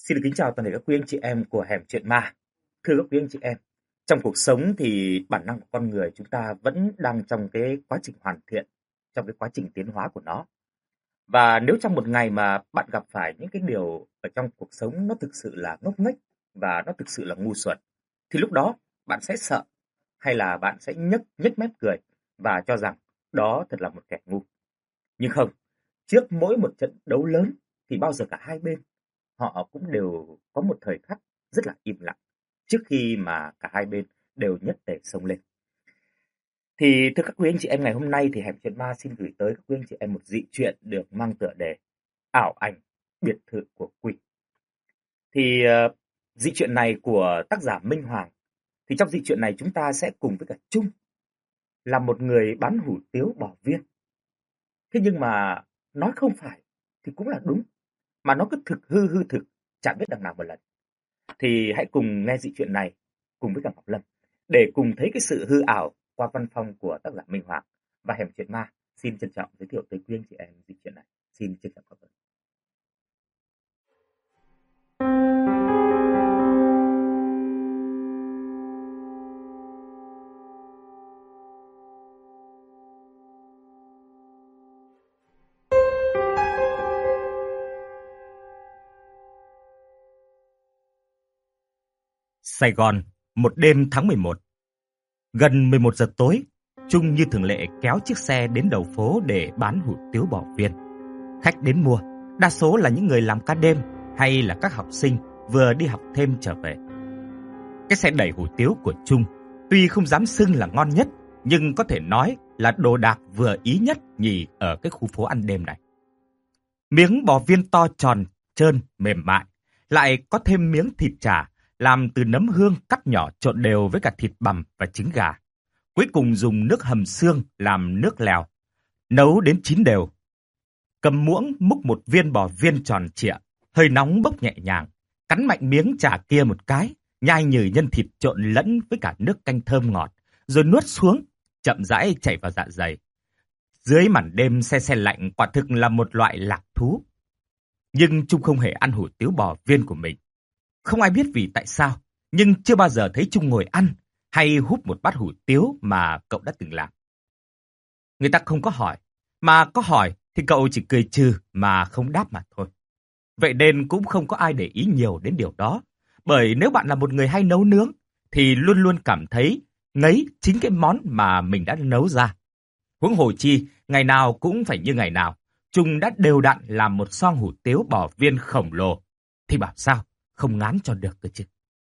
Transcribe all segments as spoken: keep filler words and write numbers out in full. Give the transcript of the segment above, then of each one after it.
Xin được kính chào toàn thể các quý anh chị em của Hẻm Chuyện Ma. Thưa các quý anh chị em, trong cuộc sống thì bản năng của con người chúng ta vẫn đang trong cái quá trình hoàn thiện, trong cái quá trình tiến hóa của nó. Và nếu trong một ngày mà bạn gặp phải những cái điều ở trong cuộc sống nó thực sự là ngốc nghếch và nó thực sự là ngu xuẩn, thì lúc đó bạn sẽ sợ hay là bạn sẽ nhếch nhếch mép cười và cho rằng đó thật là một kẻ ngu. Nhưng không, trước mỗi một trận đấu lớn thì bao giờ cả hai bên họ cũng đều có một thời khắc rất là im lặng trước khi mà cả hai bên đều nhất tề xông lên. Thì thưa các quý anh chị em, ngày hôm nay thì Hẻm Chuyện Ma xin gửi tới các quý anh chị em một dị truyện được mang tựa đề Ảo Ảnh Biệt Thự của Quỷ. Thì uh, dị truyện này của tác giả Minh Hoàng. Thì trong dị truyện này chúng ta sẽ cùng với cả Trung là một người bán hủ tiếu bò viên. Thế nhưng mà nói không phải thì cũng là đúng, mà nó cứ thực hư hư thực, chẳng biết đằng nào một lần. Thì hãy cùng nghe dị truyện này cùng với cả Ngọc Lâm để cùng thấy cái sự hư ảo qua văn phong của tác giả Minh Hoàng. Và Hẻm Chuyện Ma xin trân trọng giới thiệu tới quý anh chị em dị truyện này. Xin trân trọng cảm ơn. Sài Gòn, một đêm tháng mười một. Gần mười một giờ tối, Trung như thường lệ kéo chiếc xe đến đầu phố để bán hủ tiếu bò viên. Khách đến mua, đa số là những người làm ca đêm hay là các học sinh vừa đi học thêm trở về. Cái xe đẩy hủ tiếu của Trung tuy không dám xưng là ngon nhất, nhưng có thể nói là đồ đạc vừa ý nhất nhì ở cái khu phố ăn đêm này. Miếng bò viên to tròn, trơn, mềm mại, lại có thêm miếng thịt chả làm từ nấm hương cắt nhỏ trộn đều với cả thịt bằm và trứng gà. Cuối cùng dùng nước hầm xương làm nước lèo, nấu đến chín đều. Cầm muỗng múc một viên bò viên tròn trịa, hơi nóng bốc nhẹ nhàng, cắn mạnh miếng chả kia một cái, nhai nhừ nhân thịt trộn lẫn với cả nước canh thơm ngọt, rồi nuốt xuống, chậm rãi chảy vào dạ dày. Dưới màn đêm se se lạnh quả thực là một loại lạc thú. Nhưng Trung không hề ăn hủ tiếu bò viên của mình. Không ai biết vì tại sao, nhưng chưa bao giờ thấy Trung ngồi ăn hay húp một bát hủ tiếu mà cậu đã từng làm. Người ta không có hỏi, mà có hỏi thì cậu chỉ cười trừ mà không đáp mà thôi. Vậy nên cũng không có ai để ý nhiều đến điều đó, bởi nếu bạn là một người hay nấu nướng thì luôn luôn cảm thấy ngấy chính cái món mà mình đã nấu ra. Huống hồ chi, ngày nào cũng phải như ngày nào, Trung đã đều đặn làm một xoong hủ tiếu bò viên khổng lồ, thì bảo sao không ngán cho được cơ chứ.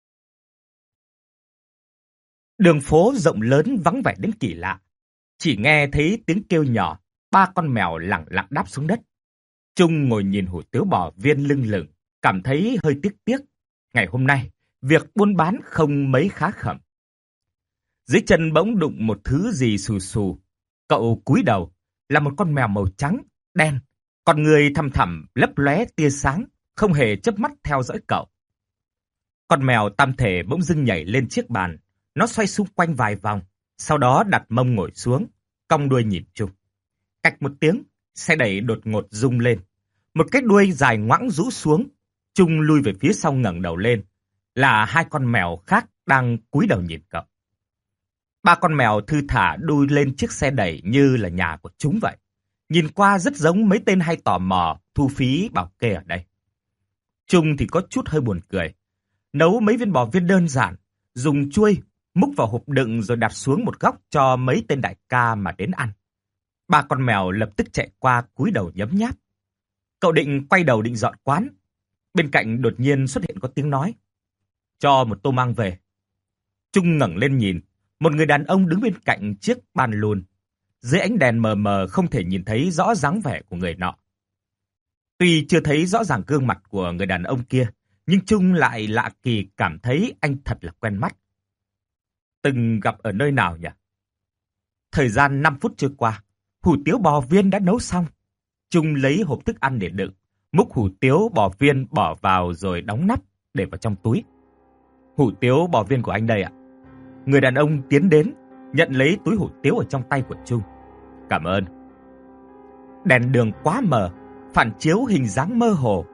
Đường phố rộng lớn vắng vẻ đến kỳ lạ. Chỉ nghe thấy tiếng kêu nhỏ, ba con mèo lẳng lặng đáp xuống đất. Trung ngồi nhìn hủ tiếu bò viên lưng lửng, cảm thấy hơi tiếc tiếc. Ngày hôm nay, việc buôn bán không mấy khá khẩm. Dưới chân bỗng đụng một thứ gì xù xù. Cậu cúi đầu, là một con mèo màu trắng, đen. Con người thăm thẳm lấp lóe tia sáng, không hề chớp mắt theo dõi cậu. Con mèo tam thể bỗng dưng nhảy lên chiếc bàn. Nó xoay xung quanh vài vòng, sau đó đặt mông ngồi xuống, cong đuôi nhìn Trung. Cạch một tiếng, xe đẩy đột ngột rung lên. Một cái đuôi dài ngoãng rũ xuống. Trung lui về phía sau ngẩng đầu lên. Là hai con mèo khác đang cúi đầu nhìn cậu. Ba con mèo thư thả đuôi lên chiếc xe đẩy như là nhà của chúng vậy. Nhìn qua rất giống mấy tên hay tò mò thu phí bảo kê ở đây. Trung thì có chút hơi buồn cười. Nấu mấy viên bò viên đơn giản, dùng chuôi múc vào hộp đựng rồi đặt xuống một góc cho mấy tên đại ca mà đến ăn. Ba con mèo lập tức chạy qua cúi đầu nhấm nháp. Cậu định quay đầu định dọn quán. Bên cạnh đột nhiên xuất hiện có tiếng nói. Cho một tô mang về. Trung ngẩng lên nhìn. Một người đàn ông đứng bên cạnh chiếc bàn lùn. Dưới ánh đèn mờ mờ không thể nhìn thấy rõ dáng vẻ của người nọ. Tuy chưa thấy rõ ràng gương mặt của người đàn ông kia, nhưng Trung lại lạ kỳ cảm thấy anh thật là quen mắt. Từng gặp ở nơi nào nhỉ? Thời gian năm phút trôi qua, hủ tiếu bò viên đã nấu xong. Trung lấy hộp thức ăn để đựng, múc hủ tiếu bò viên bỏ vào rồi đóng nắp để vào trong túi. Hủ tiếu bò viên của anh đây ạ. Người đàn ông tiến đến, nhận lấy túi hủ tiếu ở trong tay của Trung. Cảm ơn. Đèn đường quá mờ, phản chiếu hình dáng mơ hồ.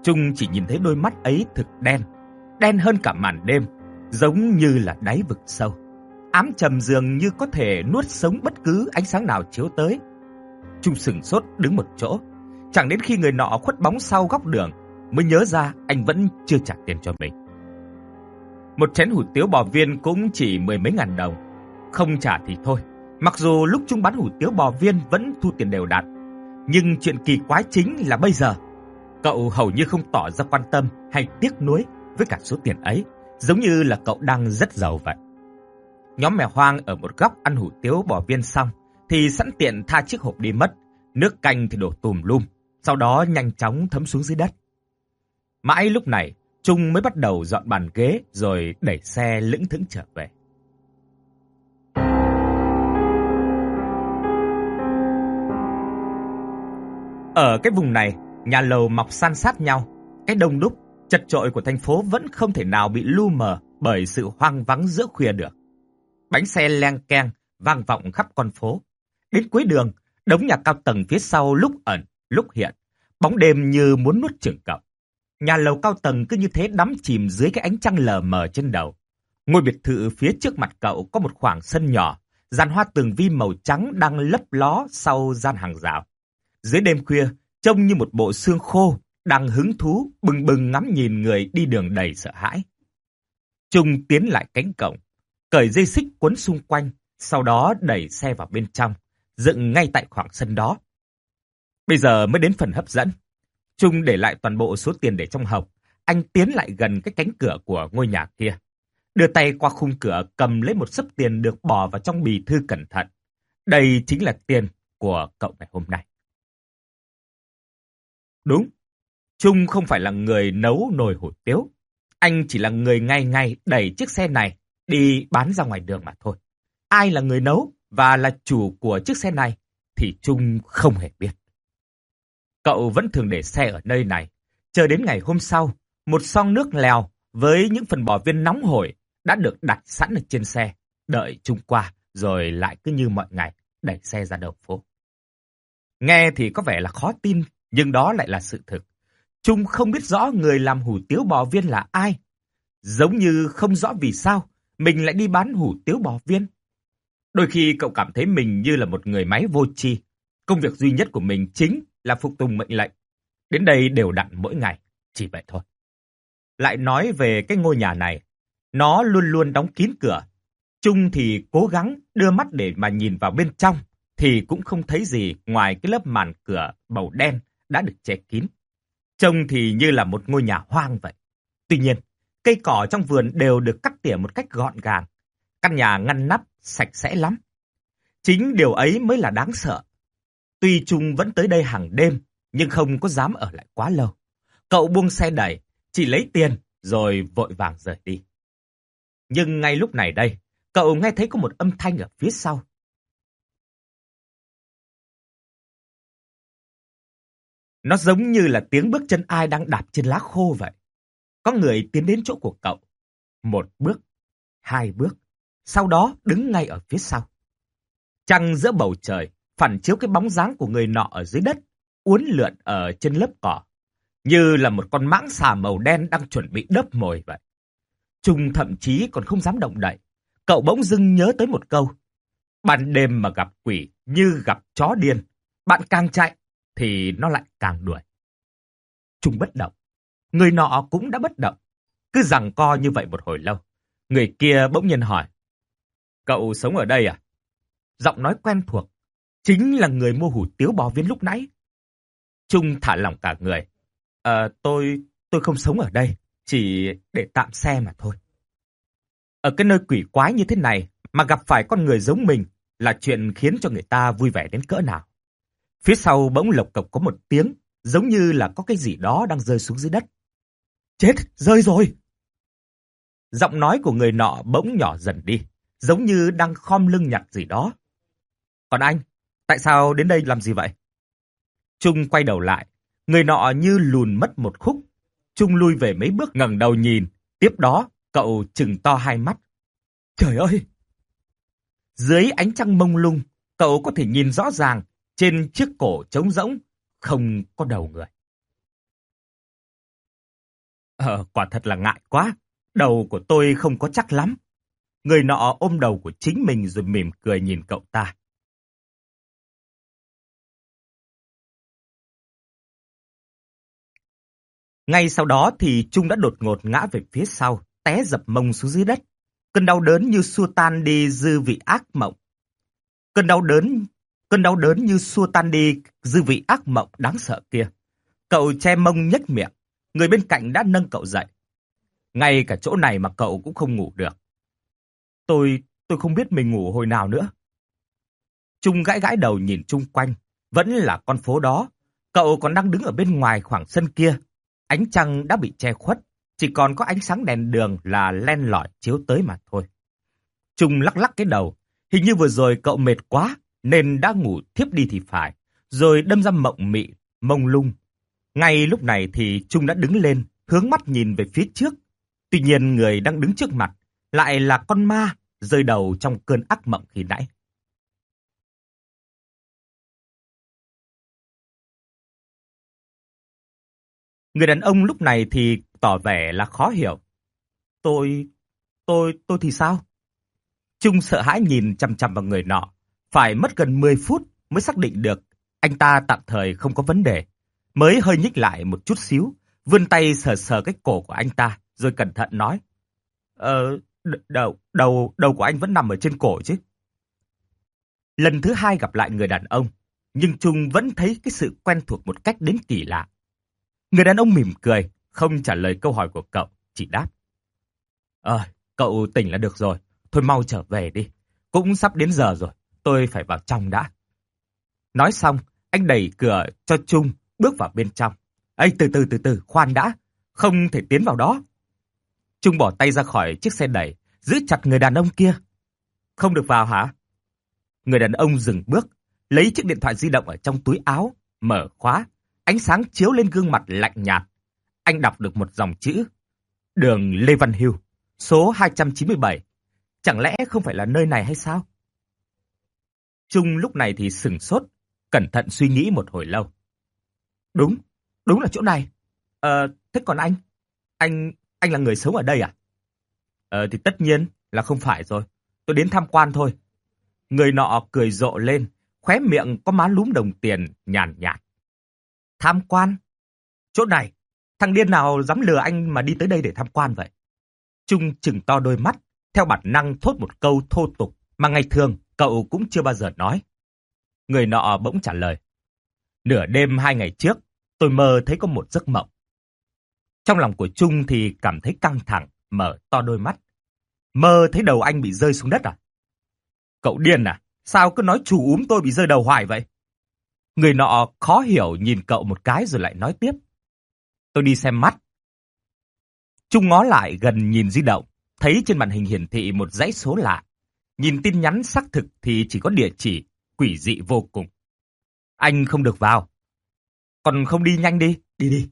Trung chỉ nhìn thấy đôi mắt ấy thực đen, đen hơn cả màn đêm, giống như là đáy vực sâu. Ám trầm dường như có thể nuốt sống bất cứ ánh sáng nào chiếu tới. Trung sửng sốt đứng một chỗ, chẳng đến khi người nọ khuất bóng sau góc đường mới nhớ ra anh vẫn chưa trả tiền cho mình. Một chén hủ tiếu bò viên cũng chỉ mười mấy ngàn đồng, không trả thì thôi. Mặc dù lúc Trung bán hủ tiếu bò viên vẫn thu tiền đều đặn, nhưng chuyện kỳ quái chính là bây giờ cậu hầu như không tỏ ra quan tâm hay tiếc nuối với cả số tiền ấy, giống như là cậu đang rất giàu vậy. Nhóm mèo hoang ở một góc ăn hủ tiếu bò viên xong thì sẵn tiện tha chiếc hộp đi mất, nước canh thì đổ tùm lum, sau đó nhanh chóng thấm xuống dưới đất. Mãi lúc này, Trung mới bắt đầu dọn bàn ghế rồi đẩy xe lững thững trở về. Ở cái vùng này, nhà lầu mọc san sát nhau, cái đông đúc, chật chội của thành phố vẫn không thể nào bị lu mờ bởi sự hoang vắng giữa khuya được. Bánh xe leng keng vang vọng khắp con phố. Đến cuối đường, đống nhà cao tầng phía sau lúc ẩn, lúc hiện, bóng đêm như muốn nuốt chửng cậu. Nhà lầu cao tầng cứ như thế đắm chìm dưới cái ánh trăng lờ mờ trên đầu. Ngôi biệt thự phía trước mặt cậu có một khoảng sân nhỏ, dàn hoa tường vi màu trắng đang lấp ló sau gian hàng rào. Dưới đêm khuya, trông như một bộ xương khô đang hứng thú bừng bừng ngắm nhìn người đi đường đầy sợ hãi. Trung tiến lại cánh cổng, cởi dây xích quấn xung quanh, sau đó đẩy xe vào bên trong, dựng ngay tại khoảng sân đó. Bây giờ mới đến phần hấp dẫn. Trung để lại toàn bộ số tiền để trong hộp. Anh tiến lại gần cái cánh cửa của ngôi nhà kia, đưa tay qua khung cửa cầm lấy một xấp tiền được bỏ vào trong bì thư cẩn thận. Đây chính là tiền của cậu ngày hôm nay. Đúng, Trung không phải là người nấu nồi hủ tiếu. Anh chỉ là người ngày ngày đẩy chiếc xe này đi bán ra ngoài đường mà thôi. Ai là người nấu và là chủ của chiếc xe này thì Trung không hề biết. Cậu vẫn thường để xe ở nơi này, chờ đến ngày hôm sau, một xoong nước lèo với những phần bò viên nóng hổi đã được đặt sẵn ở trên xe, đợi Trung qua rồi lại cứ như mọi ngày đẩy xe ra đầu phố. Nghe thì có vẻ là khó tin, nhưng đó lại là sự thực. Trung không biết rõ người làm hủ tiếu bò viên là ai, giống như không rõ vì sao mình lại đi bán hủ tiếu bò viên. Đôi khi cậu cảm thấy mình như là một người máy vô tri. Công việc duy nhất của mình chính là phục tùng mệnh lệnh. Đến đây đều đặn mỗi ngày, chỉ vậy thôi. Lại nói về cái ngôi nhà này, nó luôn luôn đóng kín cửa. Trung thì cố gắng đưa mắt để mà nhìn vào bên trong, thì cũng không thấy gì ngoài cái lớp màn cửa màu đen đã được che kín. Trông thì như là một ngôi nhà hoang vậy. Tuy nhiên, cây cỏ trong vườn đều được cắt tỉa một cách gọn gàng. Căn nhà ngăn nắp, sạch sẽ lắm. Chính điều ấy mới là đáng sợ. Tuy Trung vẫn tới đây hàng đêm, nhưng không có dám ở lại quá lâu. Cậu buông xe đẩy, chỉ lấy tiền, rồi vội vàng rời đi. Nhưng ngay lúc này đây, cậu nghe thấy có một âm thanh ở phía sau. Nó giống như là tiếng bước chân ai đang đạp trên lá khô vậy. Có người tiến đến chỗ của cậu. Một bước, hai bước, sau đó đứng ngay ở phía sau. Trăng giữa bầu trời phản chiếu cái bóng dáng của người nọ ở dưới đất, uốn lượn ở trên lớp cỏ, như là một con mãng xà màu đen đang chuẩn bị đớp mồi vậy. Trung thậm chí còn không dám động đậy. Cậu bỗng dưng nhớ tới một câu: ban đêm mà gặp quỷ như gặp chó điên, bạn càng chạy thì nó lại càng đuổi. Trung bất động, người nọ cũng đã bất động. Cứ giằng co như vậy một hồi lâu, người kia bỗng nhiên hỏi: cậu sống ở đây à? Giọng nói quen thuộc, chính là người mua hủ tiếu bò viên lúc nãy. Trung thả lỏng cả người. Ờ, tôi, tôi không sống ở đây, chỉ để tạm xe mà thôi. Ở cái nơi quỷ quái như thế này mà gặp phải con người giống mình là chuyện khiến cho người ta vui vẻ đến cỡ nào. Phía sau bỗng lộc cộc có một tiếng, giống như là có cái gì đó đang rơi xuống dưới đất. Chết, rơi rồi! Giọng nói của người nọ bỗng nhỏ dần đi, giống như đang khom lưng nhặt gì đó. Còn anh, tại sao đến đây làm gì vậy? Trung quay đầu lại, người nọ như lùn mất một khúc. Trung lui về mấy bước ngẩng đầu nhìn, tiếp đó cậu trừng to hai mắt. Trời ơi! Dưới ánh trăng mông lung, cậu có thể nhìn rõ ràng trên chiếc cổ trống rỗng, không có đầu người. Ờ, quả thật là ngại quá. Đầu của tôi không có chắc lắm. Người nọ ôm đầu của chính mình rồi mỉm cười nhìn cậu ta. Ngay sau đó thì Trung đã đột ngột ngã về phía sau, té dập mông xuống dưới đất. Cơn đau đớn như xua tan đi dư vị ác mộng. Cơn đau đớn, cơn đau đớn như xua tan đi dư vị ác mộng đáng sợ kia. Cậu che mông nhếch miệng, người bên cạnh đã nâng cậu dậy. Ngay cả chỗ này mà cậu cũng không ngủ được. Tôi, tôi không biết mình ngủ hồi nào nữa. Trung gãi gãi đầu nhìn chung quanh, vẫn là con phố đó. Cậu còn đang đứng ở bên ngoài khoảng sân kia. Ánh trăng đã bị che khuất, chỉ còn có ánh sáng đèn đường là len lỏi chiếu tới mà thôi. Trung lắc lắc cái đầu, hình như vừa rồi cậu mệt quá nên đã ngủ thiếp đi thì phải, rồi đâm ra mộng mị, mông lung. Ngay lúc này thì Trung đã đứng lên, hướng mắt nhìn về phía trước. Tuy nhiên người đang đứng trước mặt lại là con ma rơi đầu trong cơn ác mộng khi nãy. Người đàn ông lúc này thì tỏ vẻ là khó hiểu. Tôi, tôi, tôi thì sao? Trung sợ hãi nhìn chằm chằm vào người nọ. Phải mất gần mười phút mới xác định được anh ta tạm thời không có vấn đề. Mới hơi nhích lại một chút xíu, vươn tay sờ sờ cái cổ của anh ta, rồi cẩn thận nói. Ờ, đầu, đầu, đầu của anh vẫn nằm ở trên cổ chứ. Lần thứ hai gặp lại người đàn ông, nhưng Trung vẫn thấy cái sự quen thuộc một cách đến kỳ lạ. Người đàn ông mỉm cười, không trả lời câu hỏi của cậu, chỉ đáp. Ờ, cậu tỉnh là được rồi, thôi mau trở về đi. Cũng sắp đến giờ rồi, tôi phải vào trong đã. Nói xong, anh đẩy cửa cho Trung bước vào bên trong. Ê, từ từ từ từ, khoan đã, không thể tiến vào đó. Trung bỏ tay ra khỏi chiếc xe đẩy, giữ chặt người đàn ông kia. Không được vào hả? Người đàn ông dừng bước, lấy chiếc điện thoại di động ở trong túi áo, mở khóa. Ánh sáng chiếu lên gương mặt lạnh nhạt. Anh đọc được một dòng chữ. Đường Lê Văn Hưu, số hai trăm chín mươi bảy. Chẳng lẽ không phải là nơi này hay sao? Trung lúc này thì sửng sốt, cẩn thận suy nghĩ một hồi lâu. Đúng, đúng là chỗ này. Ờ, thế còn anh? Anh, anh là người sống ở đây à? Ờ, thì tất nhiên là không phải rồi. Tôi đến tham quan thôi. Người nọ cười rộ lên, khóe miệng có má lúm đồng tiền nhàn nhạt. Tham quan? Chỗ này, thằng điên nào dám lừa anh mà đi tới đây để tham quan vậy? Trung chừng to đôi mắt, theo bản năng thốt một câu thô tục mà ngày thường cậu cũng chưa bao giờ nói. Người nọ bỗng trả lời. Nửa đêm hai ngày trước, tôi mơ thấy có một giấc mộng. Trong lòng của Trung thì cảm thấy căng thẳng, mở to đôi mắt. Mơ thấy đầu anh bị rơi xuống đất à? Cậu điên à? Sao cứ nói chú úm tôi bị rơi đầu hoài vậy? Người nọ khó hiểu nhìn cậu một cái rồi lại nói tiếp. Tôi đi xem mắt. Trung ngó lại gần nhìn di động, thấy trên màn hình hiển thị một dãy số lạ. Nhìn tin nhắn xác thực thì chỉ có địa chỉ, quỷ dị vô cùng. Anh không được vào. Còn không đi nhanh đi, đi đi.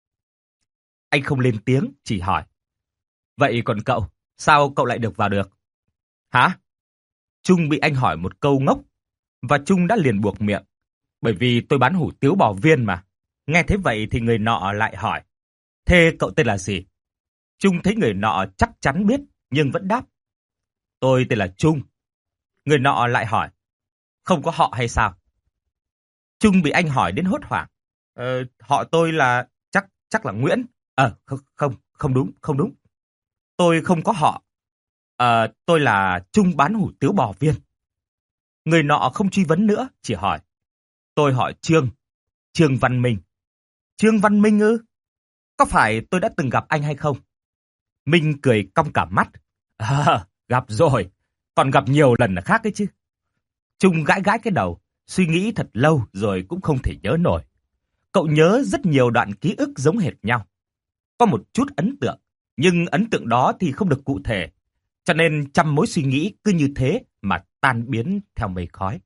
Anh không lên tiếng, chỉ hỏi. Vậy còn cậu, sao cậu lại được vào được? Hả? Trung bị anh hỏi một câu ngốc, và Trung đã liền buộc miệng. Bởi vì tôi bán hủ tiếu bò viên mà. Nghe thế vậy thì người nọ lại hỏi. Thế cậu tên là gì? Trung thấy người nọ chắc chắn biết, nhưng vẫn đáp. Tôi tên là Trung. Người nọ lại hỏi. Không có họ hay sao? Trung bị anh hỏi đến hốt hoảng. Ờ, họ tôi là, chắc chắc là Nguyễn. Ờ, không, không, không đúng, không đúng. Tôi không có họ. Ờ, tôi là Trung bán hủ tiếu bò viên. Người nọ không truy vấn nữa, chỉ hỏi. Tôi hỏi Trương, Trương Văn Minh. Trương Văn Minh ư? Có phải tôi đã từng gặp anh hay không? Minh cười cong cả mắt. À, gặp rồi, còn gặp nhiều lần là khác đấy chứ. Trung gãi gãi cái đầu, suy nghĩ thật lâu rồi cũng không thể nhớ nổi. Cậu nhớ rất nhiều đoạn ký ức giống hệt nhau. Có một chút ấn tượng, nhưng ấn tượng đó thì không được cụ thể. Cho nên trăm mối suy nghĩ cứ như thế mà tan biến theo mây khói.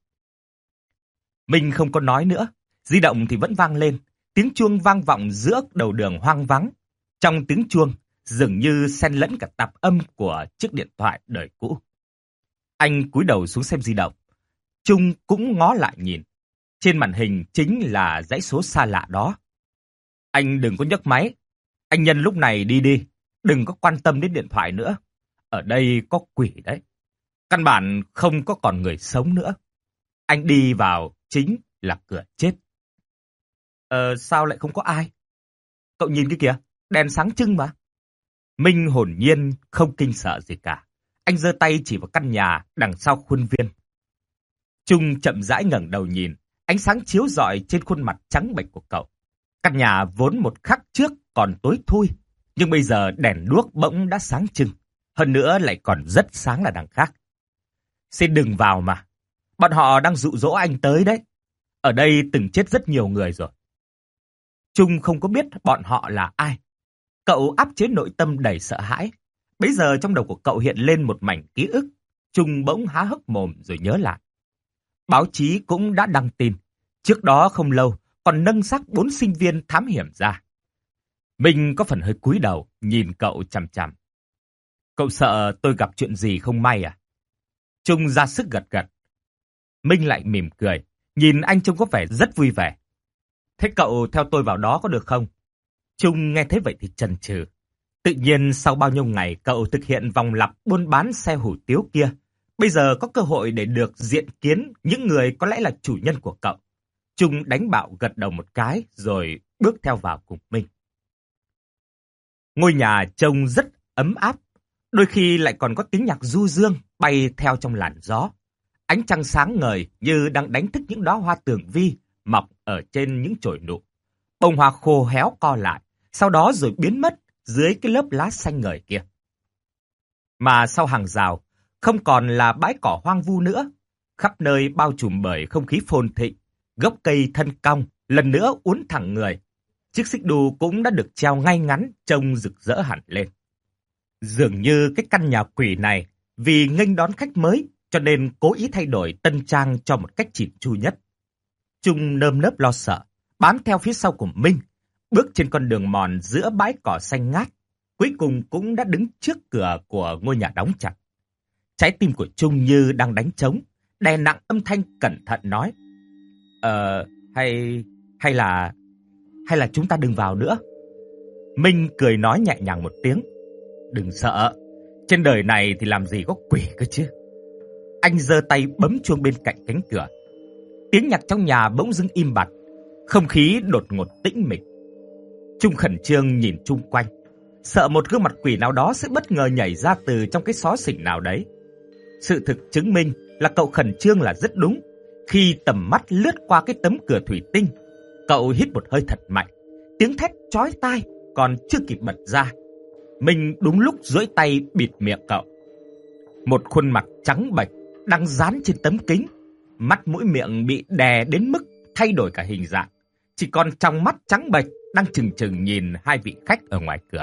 Mình không có nói nữa, di động thì vẫn vang lên, tiếng chuông vang vọng giữa đầu đường hoang vắng. Trong tiếng chuông, dường như xen lẫn cả tạp âm của chiếc điện thoại đời cũ. Anh cúi đầu xuống xem di động. Trung cũng ngó lại nhìn. Trên màn hình chính là dãy số xa lạ đó. Anh đừng có nhấc máy. Anh nhân lúc này đi đi, đừng có quan tâm đến điện thoại nữa. Ở đây có quỷ đấy. Căn bản không có còn người sống nữa. Anh đi vào chính là cửa chết. Ờ, sao lại không có ai? Cậu nhìn cái kìa, đèn sáng trưng mà. Minh hồn nhiên không kinh sợ gì cả. Anh giơ tay chỉ vào căn nhà đằng sau khuôn viên. Trung chậm rãi ngẩng đầu nhìn, ánh sáng chiếu rọi trên khuôn mặt trắng bệch của cậu. Căn nhà vốn một khắc trước còn tối thui, nhưng bây giờ đèn đuốc bỗng đã sáng trưng. Hơn nữa lại còn rất sáng là đằng khác. Xin đừng vào mà. Bọn họ đang dụ dỗ anh tới đấy. Ở đây từng chết rất nhiều người rồi. Trung không có biết bọn họ là ai. Cậu áp chế nội tâm đầy sợ hãi. Bây giờ trong đầu của cậu hiện lên một mảnh ký ức. Trung bỗng há hốc mồm rồi nhớ lại. Báo chí cũng đã đăng tin. Trước đó không lâu còn nâng xác bốn sinh viên thám hiểm ra. Mình có phần hơi cúi đầu nhìn cậu chằm chằm. Cậu sợ tôi gặp chuyện gì không may à? Trung ra sức gật gật. Minh lại mỉm cười, nhìn anh trông có vẻ rất vui vẻ. Thế cậu theo tôi vào đó có được không? Trung nghe thấy vậy thì chần chừ. Tự nhiên sau bao nhiêu ngày cậu thực hiện vòng lặp buôn bán xe hủ tiếu kia, bây giờ có cơ hội để được diện kiến những người có lẽ là chủ nhân của cậu. Trung đánh bạo gật đầu một cái rồi bước theo vào cùng Minh. Ngôi nhà trông rất ấm áp, đôi khi lại còn có tiếng nhạc du dương bay theo trong làn gió. Ánh trăng sáng ngời như đang đánh thức những đóa hoa tường vi mọc ở trên những chồi nụ. Bông hoa khô héo co lại, sau đó rồi biến mất dưới cái lớp lá xanh ngời kia. Mà sau hàng rào, không còn là bãi cỏ hoang vu nữa, khắp nơi bao trùm bởi không khí phồn thịnh, gốc cây thân cong lần nữa uốn thẳng người. Chiếc xích đu cũng đã được treo ngay ngắn, trông rực rỡ hẳn lên. Dường như cái căn nhà quỷ này vì nghênh đón khách mới cho nên cố ý thay đổi tân trang cho một cách chỉn chu nhất. Trung nơm nớp lo sợ, bám theo phía sau của Minh, bước trên con đường mòn giữa bãi cỏ xanh ngát, cuối cùng cũng đã đứng trước cửa của ngôi nhà đóng chặt. Trái tim của Trung như đang đánh trống, đè nặng âm thanh cẩn thận nói: Ờ, hay... hay là... hay là chúng ta đừng vào nữa. Minh cười nói nhẹ nhàng một tiếng: Đừng sợ, trên đời này thì làm gì có quỷ cơ chứ. Anh giơ tay bấm chuông bên cạnh cánh cửa. Tiếng nhạc trong nhà bỗng dưng im bặt, không khí đột ngột tĩnh mịch. Trung khẩn trương nhìn chung quanh, sợ một gương mặt quỷ nào đó sẽ bất ngờ nhảy ra từ trong cái xó xỉnh nào đấy. Sự thực chứng minh là cậu khẩn trương là rất đúng. Khi tầm mắt lướt qua cái tấm cửa thủy tinh, cậu hít một hơi thật mạnh. Tiếng thét chói tai còn chưa kịp bật ra, mình đúng lúc duỗi tay bịt miệng cậu. Một khuôn mặt trắng bệch đang dán trên tấm kính, mắt mũi miệng bị đè đến mức thay đổi cả hình dạng, chỉ còn trong mắt trắng bệch đang chừng chừng nhìn hai vị khách ở ngoài cửa.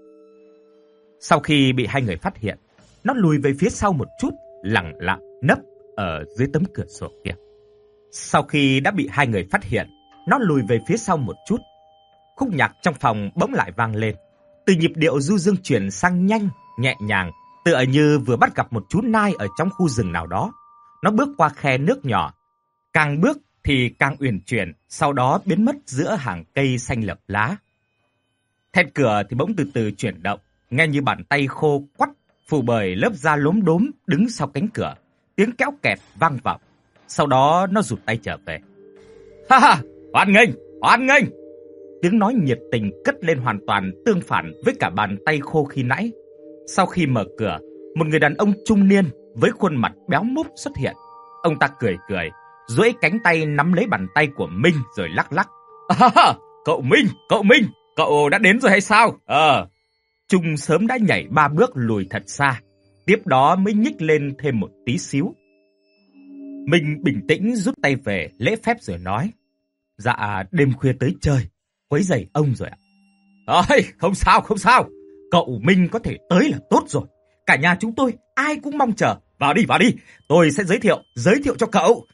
Sau khi bị hai người phát hiện, nó lùi về phía sau một chút, lẳng lặng nấp ở dưới tấm cửa sổ kia. Sau khi đã bị hai người phát hiện, nó lùi về phía sau một chút. Khúc nhạc trong phòng bỗng lại vang lên, từ nhịp điệu du dương chuyển sang nhanh, nhẹ nhàng, tựa như vừa bắt gặp một chú nai ở trong khu rừng nào đó. Nó bước qua khe nước nhỏ, càng bước thì càng uyển chuyển, sau đó biến mất giữa hàng cây xanh lợp lá. Then cửa thì bỗng từ từ chuyển động, nghe như bàn tay khô quắt phủ bởi lớp da lốm đốm đứng sau cánh cửa. Tiếng kéo kẹt vang vọng, sau đó nó rụt tay trở về. Ha ha, hoan nghênh, hoan nghênh. Tiếng nói nhiệt tình cất lên hoàn toàn tương phản với cả bàn tay khô khi nãy. Sau khi mở cửa, một người đàn ông trung niên với khuôn mặt béo múp xuất hiện. Ông ta cười cười, duỗi cánh tay nắm lấy bàn tay của Minh rồi lắc lắc. À, cậu Minh, cậu Minh, cậu đã đến rồi hay sao? Ờ. Trung sớm đã nhảy ba bước lùi thật xa, tiếp đó mới nhích lên thêm một tí xíu. Minh bình tĩnh rút tay về, lễ phép rồi nói: Dạ, đêm khuya tới chơi, quấy rầy ông rồi ạ. Ôi, không sao, không sao. Cậu Minh có thể tới là tốt rồi. Cả nhà chúng tôi ai cũng mong chờ. Vào đi, vào đi, tôi sẽ giới thiệu, giới thiệu cho cậu.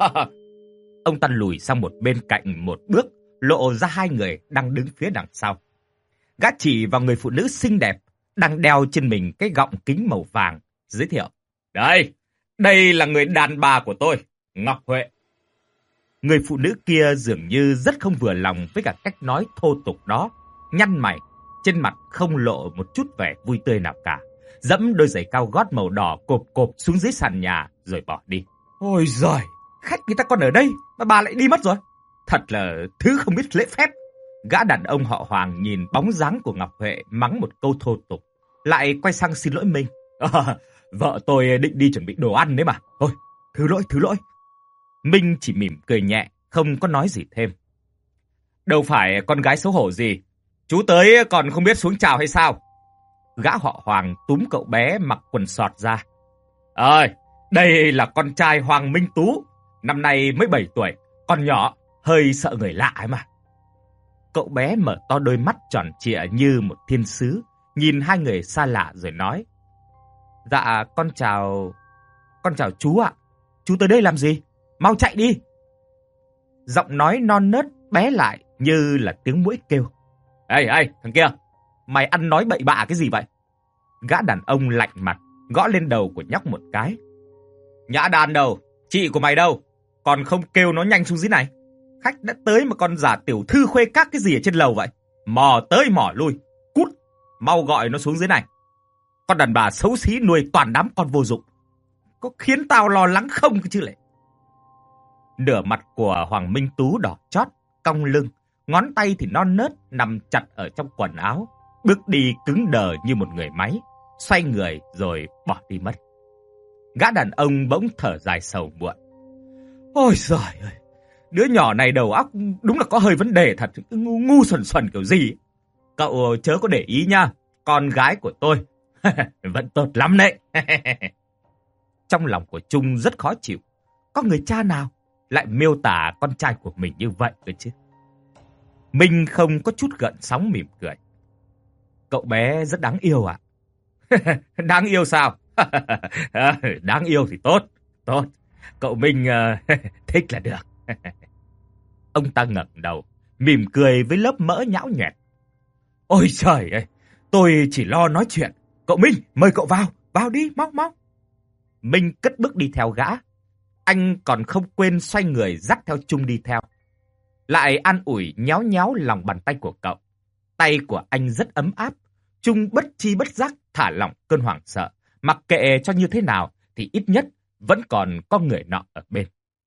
Ông ta lùi sang một bên cạnh một bước, lộ ra hai người đang đứng phía đằng sau. Gã chỉ vào người phụ nữ xinh đẹp đang đeo trên mình cái gọng kính màu vàng, giới thiệu: Đây, đây là người đàn bà của tôi, Ngọc Huệ. Người phụ nữ kia dường như rất không vừa lòng với cả cách nói thô tục đó, nhăn mày. trên mặt không lộ một chút vẻ vui tươi nào cả, dẫm đôi giày cao gót màu đỏ cộp cộp xuống dưới sàn nhà rồi bỏ đi. Ôi giời, khách người ta còn ở đây mà bà lại đi mất rồi. Thật là thứ không biết lễ phép. Gã đàn ông họ Hoàng nhìn bóng dáng của Ngọc Huệ mắng một câu thô tục, lại quay sang xin lỗi Minh. À, vợ tôi định đi chuẩn bị đồ ăn đấy mà. Thôi, thứ lỗi, thứ lỗi. Minh chỉ mỉm cười nhẹ, không có nói gì thêm. Đâu phải con gái xấu hổ gì, chú tới còn không biết xuống chào hay sao? Gã họ Hoàng túm cậu bé mặc quần sọt ra. Ơi, đây là con trai Hoàng Minh Tú, năm nay mới bảy tuổi, còn nhỏ, hơi sợ người lạ ấy mà. Cậu bé mở to đôi mắt tròn trịa như một thiên sứ, nhìn hai người xa lạ rồi nói. Dạ, con chào... Con chào chú ạ. Chú tới đây làm gì? Mau chạy đi. Giọng nói non nớt bé lại như là tiếng muỗi kêu. Ê, ê, thằng kia, mày ăn nói bậy bạ cái gì vậy? Gã đàn ông lạnh mặt, gõ lên đầu của nhóc một cái. Nhã đàn đâu? Chị của mày đâu? Còn không kêu nó nhanh xuống dưới này. Khách đã tới mà còn giả tiểu thư khuê các cái gì ở trên lầu vậy? Mò tới mò lui. Cút, mau gọi nó xuống dưới này. Con đàn bà xấu xí nuôi toàn đám con vô dụng. Có khiến tao lo lắng không chứ lệ. Nửa mặt của Hoàng Minh Tú đỏ chót, cong lưng, ngón tay thì non nớt nằm chặt ở trong quần áo, bước đi cứng đờ như một người máy, xoay người rồi bỏ đi mất. Gã đàn ông bỗng thở dài sầu muộn. Ôi giời ơi, đứa nhỏ này đầu óc đúng là có hơi vấn đề thật, ngu, ngu xuẩn xuẩn kiểu gì. Cậu chớ có để ý nha, con gái của tôi vẫn tốt lắm đấy. Trong lòng của Trung rất khó chịu. Có người cha nào lại miêu tả con trai của mình như vậy cơ chứ? Minh không có chút gợn sóng mỉm cười. Cậu bé rất đáng yêu ạ. Đáng yêu sao? Đáng yêu thì tốt, tốt. Cậu Minh uh, thích là được. Ông ta ngẩng đầu, mỉm cười với lớp mỡ nhão nhẹt. Ôi trời ơi, tôi chỉ lo nói chuyện. Cậu Minh, mời cậu vào, vào đi, mau mau. Minh cất bước đi theo gã. Anh còn không quên xoay người dắt theo Trung đi theo. Lại an ủi nhéo nhéo lòng bàn tay của cậu. Tay của anh rất ấm áp. Trung bất chi bất giác thả lỏng cơn hoảng sợ. Mặc kệ cho như thế nào thì ít nhất vẫn còn có người nọ ở bên.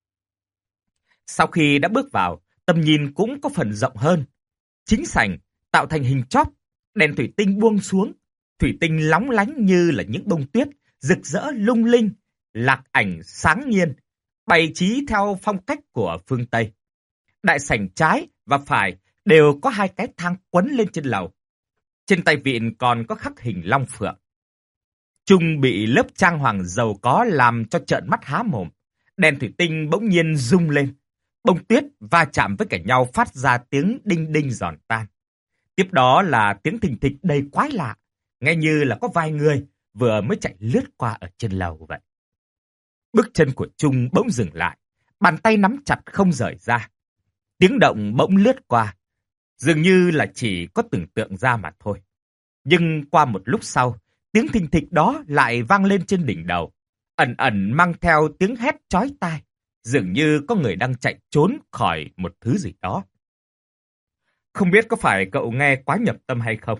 Sau khi đã bước vào, tầm nhìn cũng có phần rộng hơn. Chính sảnh tạo thành hình chóp, đèn thủy tinh buông xuống. Thủy tinh lóng lánh như là những bông tuyết, rực rỡ lung linh, lạc ảnh sáng nhiên, bày trí theo phong cách của phương Tây. Đại sảnh trái và phải đều có hai cái thang quấn lên trên lầu. Trên tay vịn còn có khắc hình long phượng. Trung bị lớp trang hoàng giàu có làm cho trợn mắt há mồm. Đèn thủy tinh bỗng nhiên rung lên. Bông tuyết va chạm với cả nhau phát ra tiếng đinh đinh giòn tan. Tiếp đó là tiếng thình thịch đầy quái lạ, nghe như là có vài người vừa mới chạy lướt qua ở trên lầu vậy. Bước chân của Trung bỗng dừng lại, bàn tay nắm chặt không rời ra. Tiếng động bỗng lướt qua, dường như là chỉ có tưởng tượng ra mà thôi. Nhưng qua một lúc sau, tiếng thình thịch đó lại vang lên trên đỉnh đầu, ẩn ẩn mang theo tiếng hét chói tai, dường như có người đang chạy trốn khỏi một thứ gì đó. Không biết có phải cậu nghe quá nhập tâm hay không?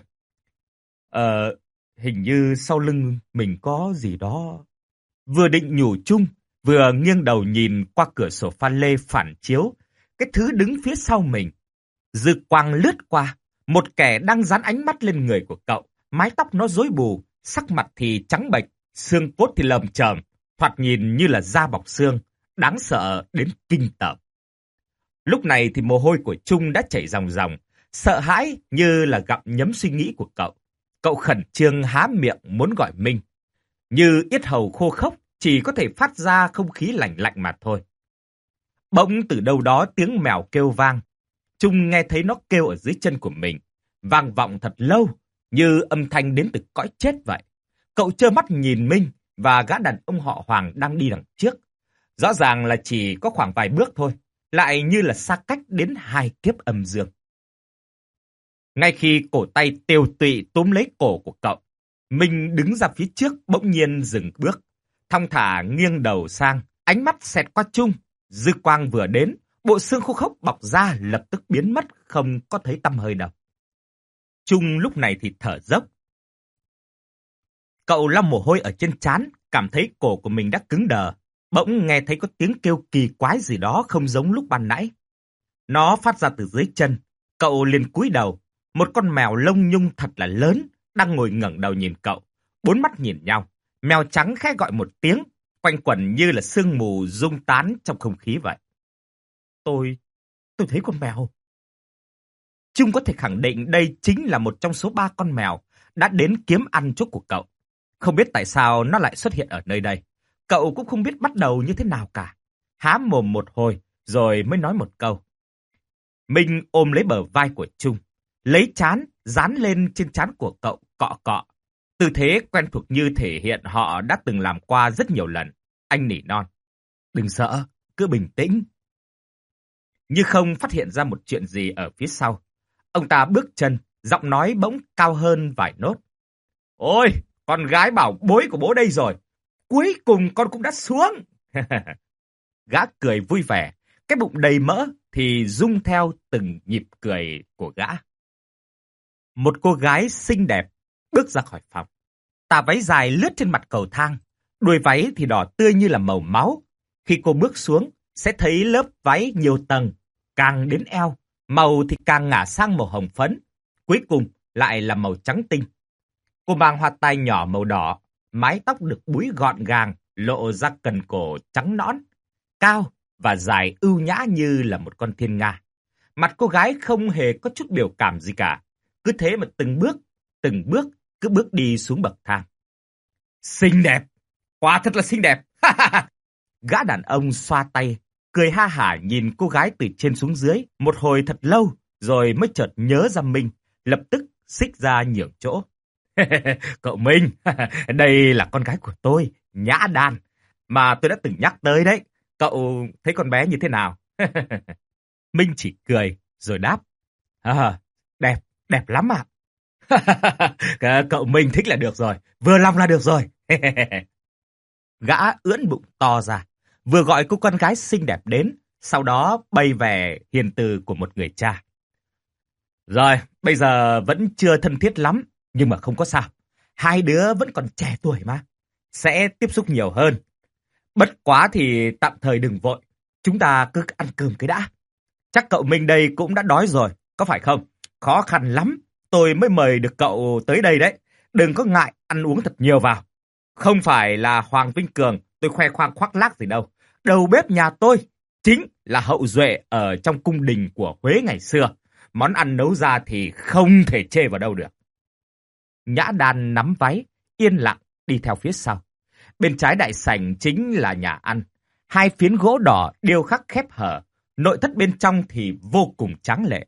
Ờ, hình như sau lưng mình có gì đó. Vừa định nhủ Trung, vừa nghiêng đầu nhìn qua cửa sổ pha lê phản chiếu, cái thứ đứng phía sau mình. Dư quang lướt qua, một kẻ đang dán ánh mắt lên người của cậu, mái tóc nó rối bù, sắc mặt thì trắng bệch, xương cốt thì lởm chởm, thoạt nhìn như là da bọc xương, đáng sợ đến kinh tởm. Lúc này thì mồ hôi của Trung đã chảy ròng ròng, sợ hãi như là gặm nhấm suy nghĩ của cậu. Cậu khẩn trương há miệng muốn gọi Minh, như yết hầu khô khốc, chỉ có thể phát ra không khí lạnh lạnh mà thôi. Bỗng từ đâu đó tiếng mèo kêu vang. Trung nghe thấy nó kêu ở dưới chân của mình, vang vọng thật lâu, như âm thanh đến từ cõi chết vậy. Cậu trơ mắt nhìn Minh và gã đàn ông họ Hoàng đang đi đằng trước. Rõ ràng là chỉ có khoảng vài bước thôi, lại như là xa cách đến hai kiếp âm dương. Ngay khi cổ tay tiều tụy túm lấy cổ của cậu, Minh đứng ra phía trước bỗng nhiên dừng bước, thong thả nghiêng đầu sang, ánh mắt xẹt qua Trung. Dư quang vừa đến, bộ xương khô khốc bọc da lập tức biến mất, không có thấy tăm hơi đâu. Trung lúc này thì thở dốc. Cậu lau mồ hôi ở trên trán, cảm thấy cổ của mình đã cứng đờ. Bỗng nghe thấy có tiếng kêu kỳ quái gì đó không giống lúc ban nãy. Nó phát ra từ dưới chân. Cậu liền cúi đầu. Một con mèo lông nhung thật là lớn đang ngồi ngẩng đầu nhìn cậu. Bốn mắt nhìn nhau. Mèo trắng khẽ gọi một tiếng, quanh quẩn như là sương mù rung tán trong không khí vậy. Tôi, tôi thấy con mèo. Trung có thể khẳng định đây chính là một trong số ba con mèo đã đến kiếm ăn chỗ của cậu. Không biết tại sao nó lại xuất hiện ở nơi đây. Cậu cũng không biết bắt đầu như thế nào cả. Há mồm một hồi, rồi mới nói một câu. Minh ôm lấy bờ vai của Trung, lấy trán dán lên trên trán của cậu, cọ cọ. Tư thế quen thuộc như thể hiện họ đã từng làm qua rất nhiều lần. Anh nỉ non. Đừng sợ, cứ bình tĩnh. Như không phát hiện ra một chuyện gì ở phía sau. Ông ta bước chân, giọng nói bỗng cao hơn vài nốt. Ôi, con gái bảo bối của bố đây rồi. Cuối cùng con cũng đã xuống. Gã cười vui vẻ, cái bụng đầy mỡ thì rung theo từng nhịp cười của gã. Một cô gái xinh đẹp bước ra khỏi phòng. Tà váy dài lướt trên mặt cầu thang, đuôi váy thì đỏ tươi như là màu máu. Khi cô bước xuống, sẽ thấy lớp váy nhiều tầng, càng đến eo, màu thì càng ngả sang màu hồng phấn, cuối cùng lại là màu trắng tinh. Cô mang hoa tai nhỏ màu đỏ, mái tóc được búi gọn gàng, lộ ra cần cổ trắng nõn, cao và dài ưu nhã như là một con thiên nga. Mặt cô gái không hề có chút biểu cảm gì cả, cứ thế mà từng bước, từng bước, cứ bước đi xuống bậc thang. Xinh đẹp, quả thật là xinh đẹp. Gã đàn ông xoa tay, cười ha hả nhìn cô gái từ trên xuống dưới, một hồi thật lâu, rồi mới chợt nhớ ra Minh, lập tức xích ra nhường chỗ. Cậu Minh, đây là con gái của tôi, Nhã Đan, mà tôi đã từng nhắc tới đấy. Cậu thấy con bé như thế nào? Minh chỉ cười, rồi đáp. À, đẹp, đẹp lắm ạ. Cậu Minh thích là được rồi, vừa lòng là được rồi. Gã ưỡn bụng to ra, vừa gọi cô con gái xinh đẹp đến, sau đó bày vẻ hiền từ của một người cha. Rồi, bây giờ vẫn chưa thân thiết lắm, nhưng mà không có sao. Hai đứa vẫn còn trẻ tuổi mà, sẽ tiếp xúc nhiều hơn. Bất quá thì tạm thời đừng vội, chúng ta cứ ăn cơm cái đã. Chắc cậu Minh đây cũng đã đói rồi, có phải không? Khó khăn lắm, tôi mới mời được cậu tới đây đấy. Đừng có ngại ăn uống thật nhiều vào. Không phải là Hoàng Vinh Cường, tôi khoe khoang khoác lác gì đâu. Đầu bếp nhà tôi chính là hậu duệ ở trong cung đình của Huế ngày xưa. Món ăn nấu ra thì không thể chê vào đâu được. Nhã Đan nắm váy, yên lặng đi theo phía sau. Bên trái đại sảnh chính là nhà ăn. Hai phiến gỗ đỏ điêu khắc khép hở. Nội thất bên trong thì vô cùng tráng lệ.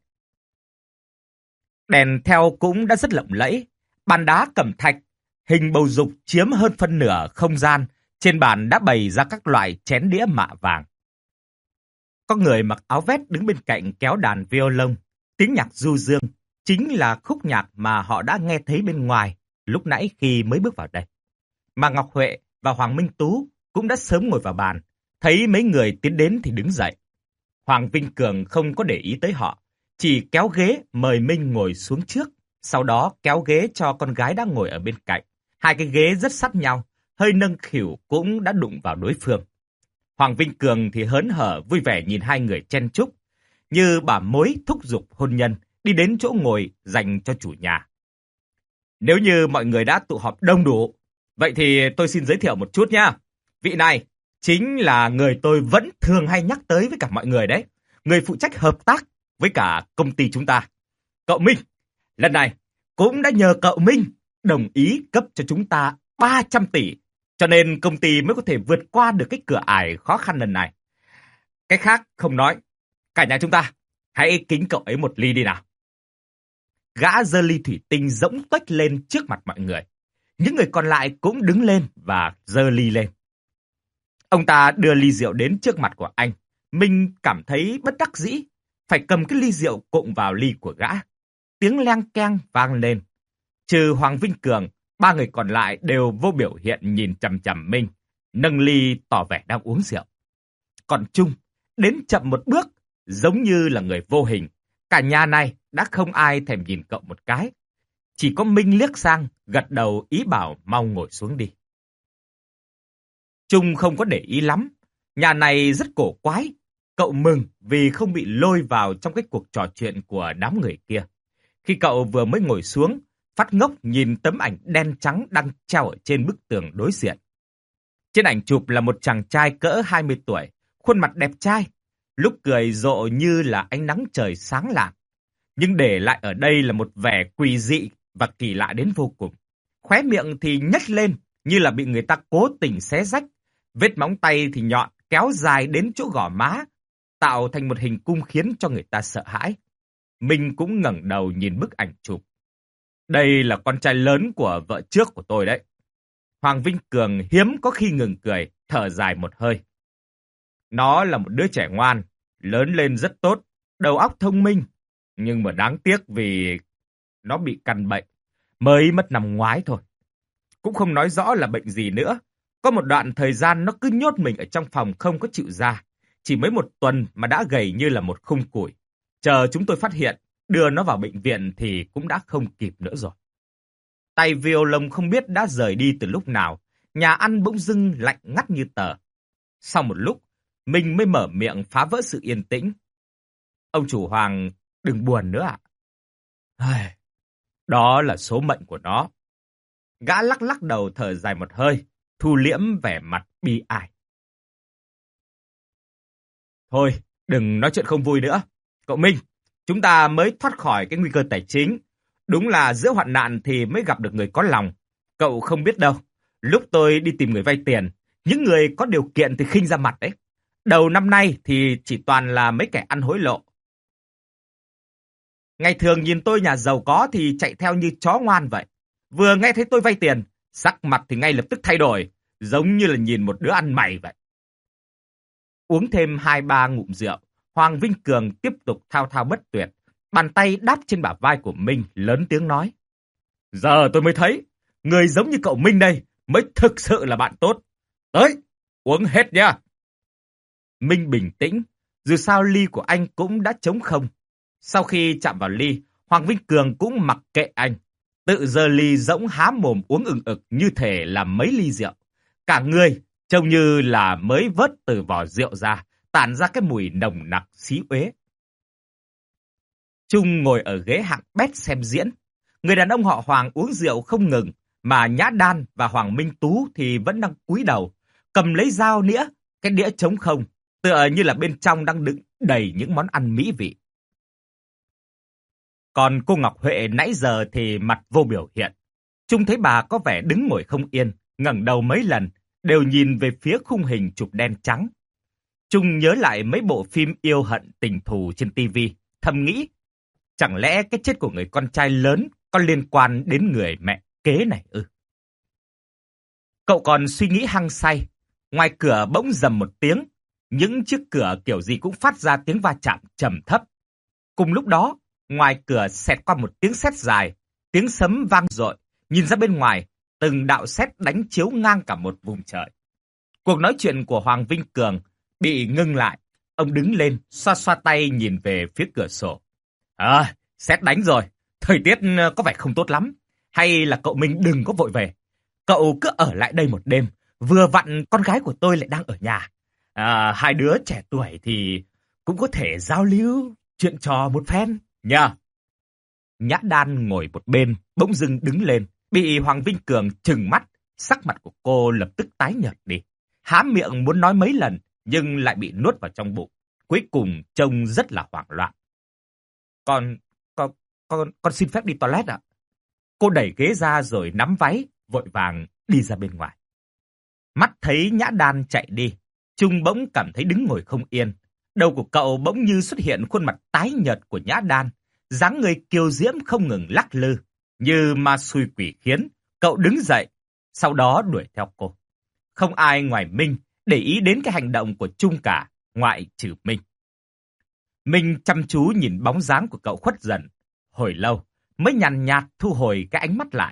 Đèn theo cũng đã rất lộng lẫy. Bàn đá cẩm thạch, hình bầu dục chiếm hơn phân nửa không gian. Trên bàn đã bày ra các loại chén đĩa mạ vàng. Có người mặc áo vest đứng bên cạnh kéo đàn violon. Tiếng nhạc du dương chính là khúc nhạc mà họ đã nghe thấy bên ngoài lúc nãy khi mới bước vào đây. Mà Ngọc Huệ và Hoàng Minh Tú cũng đã sớm ngồi vào bàn. Thấy mấy người tiến đến thì đứng dậy. Hoàng Vinh Cường không có để ý tới họ, chỉ kéo ghế mời Minh ngồi xuống trước, sau đó kéo ghế cho con gái đang ngồi ở bên cạnh. Hai cái ghế rất sát nhau, hơi nâng khuỷu cũng đã đụng vào đối phương. Hoàng Vinh Cường thì hớn hở vui vẻ nhìn hai người chen chúc, như bà mối thúc giục hôn nhân đi đến chỗ ngồi dành cho chủ nhà. Nếu như mọi người đã tụ họp đông đủ, vậy thì tôi xin giới thiệu một chút nhá. Vị này chính là người tôi vẫn thường hay nhắc tới với cả mọi người đấy. Người phụ trách hợp tác với cả công ty chúng ta. Cậu Minh, lần này cũng đã nhờ cậu Minh đồng ý cấp cho chúng ta ba trăm tỷ. Cho nên công ty mới có thể vượt qua được cái cửa ải khó khăn lần này. Cái khác không nói. Cả nhà chúng ta, hãy kính cậu ấy một ly đi nào. Gã giơ ly thủy tinh rỗng tuếch lên trước mặt mọi người. Những người còn lại cũng đứng lên và giơ ly lên. Ông ta đưa ly rượu đến trước mặt của anh. Minh cảm thấy bất đắc dĩ, phải cầm cái ly rượu cụng vào ly của gã. Tiếng leng keng vang lên. Trừ Hoàng Vinh Cường, ba người còn lại đều vô biểu hiện nhìn chằm chằm Minh, nâng ly tỏ vẻ đang uống rượu. Còn Trung, đến chậm một bước, giống như là người vô hình. Cả nhà này đã không ai thèm nhìn cậu một cái. Chỉ có Minh liếc sang, gật đầu ý bảo mau ngồi xuống đi. Trung không có để ý lắm. Nhà này rất cổ quái. Cậu mừng vì không bị lôi vào trong cái cuộc trò chuyện của đám người kia. Khi cậu vừa mới ngồi xuống, phát ngốc nhìn tấm ảnh đen trắng đang treo ở trên bức tường đối diện. Trên ảnh chụp là một chàng trai cỡ hai mươi tuổi, khuôn mặt đẹp trai, lúc cười rộ như là ánh nắng trời sáng lạng. Nhưng để lại ở đây là một vẻ quỷ dị và kỳ lạ đến vô cùng. Khóe miệng thì nhếch lên như là bị người ta cố tình xé rách. Vết móng tay thì nhọn, kéo dài đến chỗ gò má, tạo thành một hình cung khiến cho người ta sợ hãi. Mình cũng ngẩng đầu nhìn bức ảnh chụp. Đây là con trai lớn của vợ trước của tôi đấy. Hoàng Vinh Cường hiếm có khi ngừng cười, thở dài một hơi. Nó là một đứa trẻ ngoan, lớn lên rất tốt, đầu óc thông minh. Nhưng mà đáng tiếc vì nó bị căn bệnh, mới mất năm ngoái thôi. Cũng không nói rõ là bệnh gì nữa. Có một đoạn thời gian nó cứ nhốt mình ở trong phòng không có chịu ra. Chỉ mới một tuần mà đã gầy như là một khung củi. Chờ chúng tôi phát hiện, đưa nó vào bệnh viện thì cũng đã không kịp nữa rồi. Tay violon không biết đã rời đi từ lúc nào. Nhà ăn bỗng dưng lạnh ngắt như tờ. Sau một lúc, mình mới mở miệng phá vỡ sự yên tĩnh. Ông chủ Hoàng, đừng buồn nữa ạ. À? Đó là số mệnh của nó. Gã lắc lắc đầu thở dài một hơi, thu liễm vẻ mặt bi ai. Thôi, đừng nói chuyện không vui nữa. Cậu Minh, chúng ta mới thoát khỏi cái nguy cơ tài chính. Đúng là giữa hoạn nạn thì mới gặp được người có lòng. Cậu không biết đâu. Lúc tôi đi tìm người vay tiền, những người có điều kiện thì khinh ra mặt đấy. Đầu năm nay thì chỉ toàn là mấy kẻ ăn hối lộ. Ngày thường nhìn tôi nhà giàu có thì chạy theo như chó ngoan vậy. Vừa nghe thấy tôi vay tiền, sắc mặt thì ngay lập tức thay đổi, giống như là nhìn một đứa ăn mày vậy. Uống thêm hai ba ngụm rượu, Hoàng Vinh Cường tiếp tục thao thao bất tuyệt. Bàn tay đáp trên bả vai của Minh, lớn tiếng nói. Giờ tôi mới thấy, người giống như cậu Minh đây mới thực sự là bạn tốt. Tới, uống hết nha. Minh bình tĩnh, dù sao ly của anh cũng đã trống không. Sau khi chạm vào ly, Hoàng Vinh Cường cũng mặc kệ anh. Tự giơ ly rỗng há mồm uống ừng ực như thể là mấy ly rượu. Cả người trông như là mới vớt từ vỏ rượu ra, tản ra cái mùi nồng nặc xí uế. Trung ngồi ở ghế hạng bét xem diễn. Người đàn ông họ Hoàng uống rượu không ngừng, mà Nhã Đan và Hoàng Minh Tú thì vẫn đang cúi đầu, cầm lấy dao nĩa, cái đĩa trống không, tựa như là bên trong đang đựng đầy những món ăn mỹ vị. Còn cô Ngọc Huệ nãy giờ thì mặt vô biểu hiện. Trung thấy bà có vẻ đứng ngồi không yên, ngẩng đầu mấy lần, đều nhìn về phía khung hình chụp đen trắng. Trung nhớ lại mấy bộ phim yêu hận tình thù trên tivi, thầm nghĩ, chẳng lẽ cái chết của người con trai lớn có liên quan đến người mẹ kế này ư? Cậu còn suy nghĩ hăng say, ngoài cửa bỗng rầm một tiếng, những chiếc cửa kiểu gì cũng phát ra tiếng va chạm trầm thấp. Cùng lúc đó, ngoài cửa xẹt qua một tiếng sét dài, tiếng sấm vang dội, nhìn ra bên ngoài, từng đạo sét đánh chiếu ngang cả một vùng trời. Cuộc nói chuyện của Hoàng Vinh Cường bị ngưng lại, ông đứng lên, xoa xoa tay nhìn về phía cửa sổ. À, sét đánh rồi, thời tiết có vẻ không tốt lắm, hay là cậu Minh đừng có vội về. Cậu cứ ở lại đây một đêm, vừa vặn con gái của tôi lại đang ở nhà. À, hai đứa trẻ tuổi thì cũng có thể giao lưu, chuyện trò một phen, nha. Nhã Đan ngồi một bên, bỗng dưng đứng lên, bị Hoàng Vinh Cường trừng mắt, sắc mặt của cô lập tức tái nhợt đi. Há miệng muốn nói mấy lần, nhưng lại bị nuốt vào trong bụng. Cuối cùng trông rất là hoảng loạn. Con, con, con, con xin phép đi toilet ạ. Cô đẩy ghế ra rồi nắm váy, vội vàng đi ra bên ngoài. Mắt thấy Nhã Đan chạy đi, Trung bỗng cảm thấy đứng ngồi không yên. Đầu của cậu bỗng như xuất hiện khuôn mặt tái nhợt của Nhã Đan, dáng người kiều diễm không ngừng lắc lư, như ma xui quỷ khiến. Cậu đứng dậy, sau đó đuổi theo cô. Không ai ngoài Minh để ý đến cái hành động của Trung cả, ngoại trừ Minh. Minh chăm chú nhìn bóng dáng của cậu khuất dần, hồi lâu mới nhàn nhạt thu hồi cái ánh mắt lại.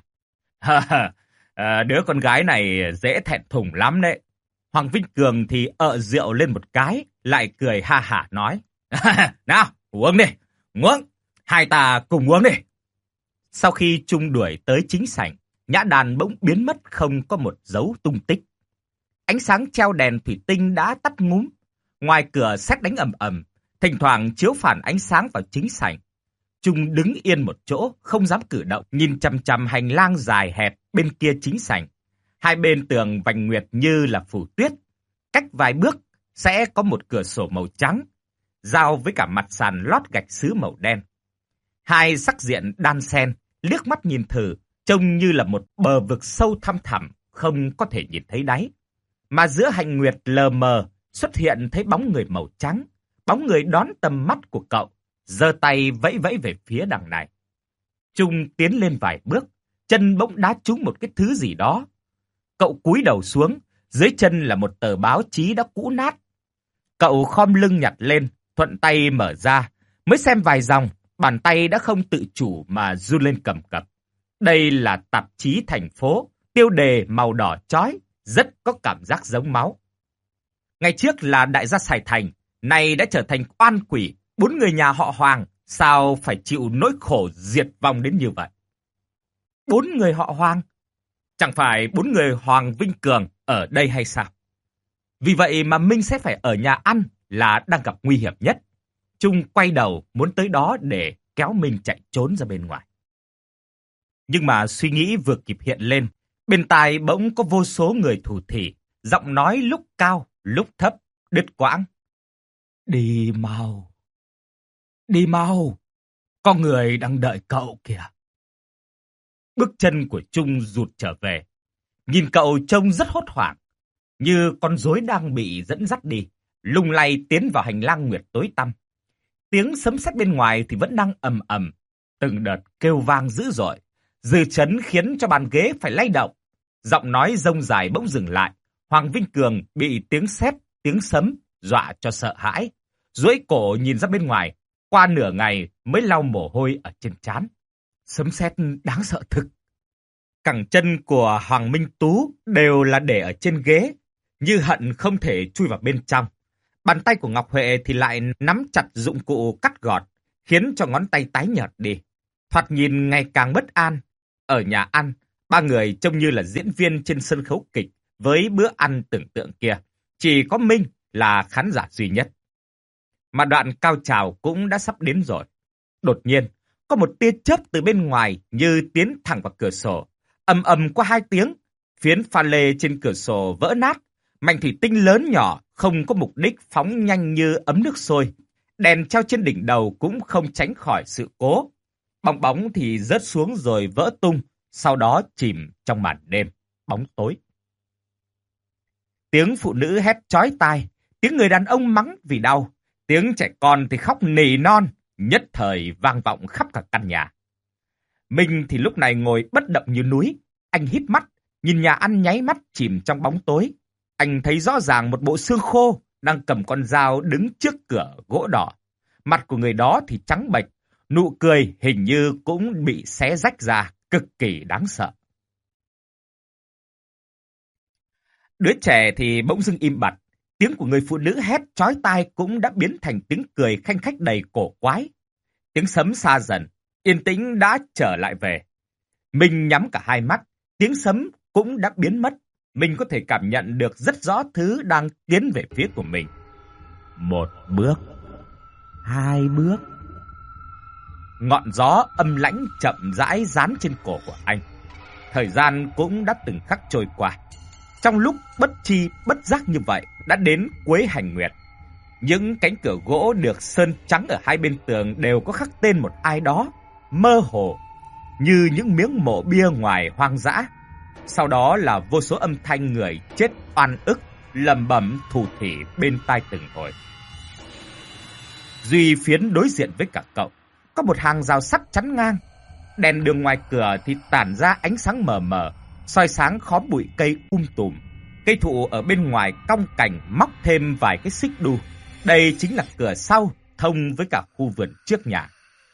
À, đứa con gái này dễ thẹn thùng lắm đấy. Hoàng Vinh Cường thì ợ rượu lên một cái, lại cười ha hả nói. Nào, uống đi, uống, hai ta cùng uống đi. Sau khi Trung đuổi tới chính sảnh, nhã đàn bỗng biến mất không có một dấu tung tích. Ánh sáng treo đèn thủy tinh đã tắt ngúm. Ngoài cửa sét đánh ầm ầm, thỉnh thoảng chiếu phản ánh sáng vào chính sảnh. Trung đứng yên một chỗ, không dám cử động, nhìn chằm chằm hành lang dài hẹp bên kia chính sảnh. Hai bên tường vành nguyệt như là phủ tuyết. Cách vài bước sẽ có một cửa sổ màu trắng, giao với cả mặt sàn lót gạch sứ màu đen. Hai sắc diện đan xen, liếc mắt nhìn thử, trông như là một bờ vực sâu thăm thẳm, không có thể nhìn thấy đáy. Mà giữa hành nguyệt lờ mờ xuất hiện thấy bóng người màu trắng, bóng người đón tầm mắt của cậu, giơ tay vẫy vẫy về phía đằng này. Trung tiến lên vài bước, chân bỗng đá trúng một cái thứ gì đó. Cậu cúi đầu xuống, dưới chân là một tờ báo chí đã cũ nát. Cậu khom lưng nhặt lên, thuận tay mở ra, mới xem vài dòng, bàn tay đã không tự chủ mà run lên cầm cập. Đây là tạp chí thành phố, tiêu đề màu đỏ chói, rất có cảm giác giống máu. Ngày trước là đại gia Sài Thành, nay đã trở thành oan quỷ, bốn người nhà họ Hoàng, sao phải chịu nỗi khổ diệt vong đến như vậy? Bốn người họ Hoàng? Chẳng phải bốn người Hoàng Vinh Cường ở đây hay sao? Vì vậy mà Minh sẽ phải ở nhà ăn là đang gặp nguy hiểm nhất. Trung quay đầu muốn tới đó để kéo Minh chạy trốn ra bên ngoài. Nhưng mà suy nghĩ vừa kịp hiện lên, bên tai bỗng có vô số người thủ thỉ, giọng nói lúc cao, lúc thấp, đứt quãng. Đi mau, đi mau, có người đang đợi cậu kìa. Bước chân của Trung rụt trở về, nhìn cậu trông rất hốt hoảng, như con rối đang bị dẫn dắt đi, lung lay tiến vào hành lang nguyệt tối tăm. Tiếng sấm sét bên ngoài thì vẫn đang ầm ầm, từng đợt kêu vang dữ dội, dư chấn khiến cho bàn ghế phải lay động. Giọng nói rông dài bỗng dừng lại, Hoàng Vinh Cường bị tiếng sét, tiếng sấm dọa cho sợ hãi, duỗi cổ nhìn ra bên ngoài, qua nửa ngày mới lau mồ hôi ở trên trán. Sấm sét đáng sợ thực. Cẳng chân của Hoàng Minh Tú đều là để ở trên ghế, như hận không thể chui vào bên trong. Bàn tay của Ngọc Huệ thì lại nắm chặt dụng cụ cắt gọt, khiến cho ngón tay tái nhợt đi. Thoạt nhìn ngày càng bất an. Ở nhà ăn, ba người trông như là diễn viên trên sân khấu kịch với bữa ăn tưởng tượng kia. Chỉ có Minh là khán giả duy nhất. Mà đoạn cao trào cũng đã sắp đến rồi. Đột nhiên, có một tia chớp từ bên ngoài như tiến thẳng vào cửa sổ. Ầm ầm qua hai tiếng, phiến pha lê trên cửa sổ vỡ nát. Mảnh thủy tinh lớn nhỏ không có mục đích phóng nhanh như ấm nước sôi. Đèn treo trên đỉnh đầu cũng không tránh khỏi sự cố. Bong bóng thì rớt xuống rồi vỡ tung, sau đó chìm trong màn đêm, bóng tối. Tiếng phụ nữ hét chói tai, tiếng người đàn ông mắng vì đau, tiếng trẻ con thì khóc nỉ non, nhất thời vang vọng khắp cả căn nhà. Minh thì lúc này ngồi bất động như núi, anh híp mắt, nhìn nhà ăn nháy mắt chìm trong bóng tối. Anh thấy rõ ràng một bộ xương khô đang cầm con dao đứng trước cửa gỗ đỏ. Mặt của người đó thì trắng bệch, nụ cười hình như cũng bị xé rách ra, cực kỳ đáng sợ. Đứa trẻ thì bỗng dưng im bặt, tiếng của người phụ nữ hét chói tai cũng đã biến thành tiếng cười khanh khách đầy cổ quái. Tiếng sấm xa dần, yên tĩnh đã trở lại về. Mình nhắm cả hai mắt, tiếng sấm cũng đã biến mất. Mình có thể cảm nhận được rất rõ thứ đang tiến về phía của mình. Một bước, hai bước. Ngọn gió âm lãnh chậm rãi dán trên cổ của anh. Thời gian cũng đã từng khắc trôi qua. Trong lúc bất chi bất giác như vậy, đã đến cuối hành nguyệt. Những cánh cửa gỗ được sơn trắng ở hai bên tường đều có khắc tên một ai đó, mơ hồ, như những miếng mộ bia ngoài hoang dã. Sau đó là vô số âm thanh người chết oan ức, lẩm bẩm thủ thỉ bên tai từng hồi. Duy phiến đối diện với cả cậu, có một hàng rào sắt chắn ngang. Đèn đường ngoài cửa thì tản ra ánh sáng mờ mờ, soi sáng khóm bụi cây um tùm. Cây thụ ở bên ngoài cong cành móc thêm vài cái xích đu. Đây chính là cửa sau thông với cả khu vườn trước nhà.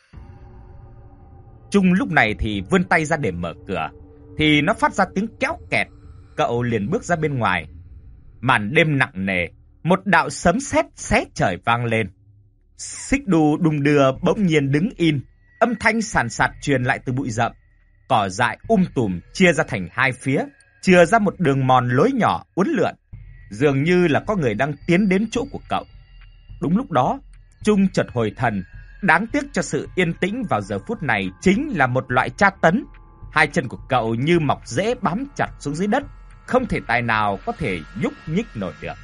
Trung lúc này thì vươn tay ra để mở cửa, thì nó phát ra tiếng kéo kẹt. Cậu liền bước ra bên ngoài. Màn đêm nặng nề, một đạo sấm sét xé trời vang lên. Xích đu đung đưa bỗng nhiên đứng in, Âm thanh sàn sạt truyền lại từ bụi rậm. Cỏ dại um tùm chia ra thành hai phía, chừa ra một đường mòn lối nhỏ uốn lượn, dường như là có người đang tiến đến chỗ của cậu. Đúng lúc đó, Trung chợt hồi thần. Đáng tiếc cho sự yên tĩnh vào giờ phút này chính là một loại tra tấn. Hai chân của cậu như mọc rễ bám chặt xuống dưới đất, không thể tài nào có thể nhúc nhích nổi được.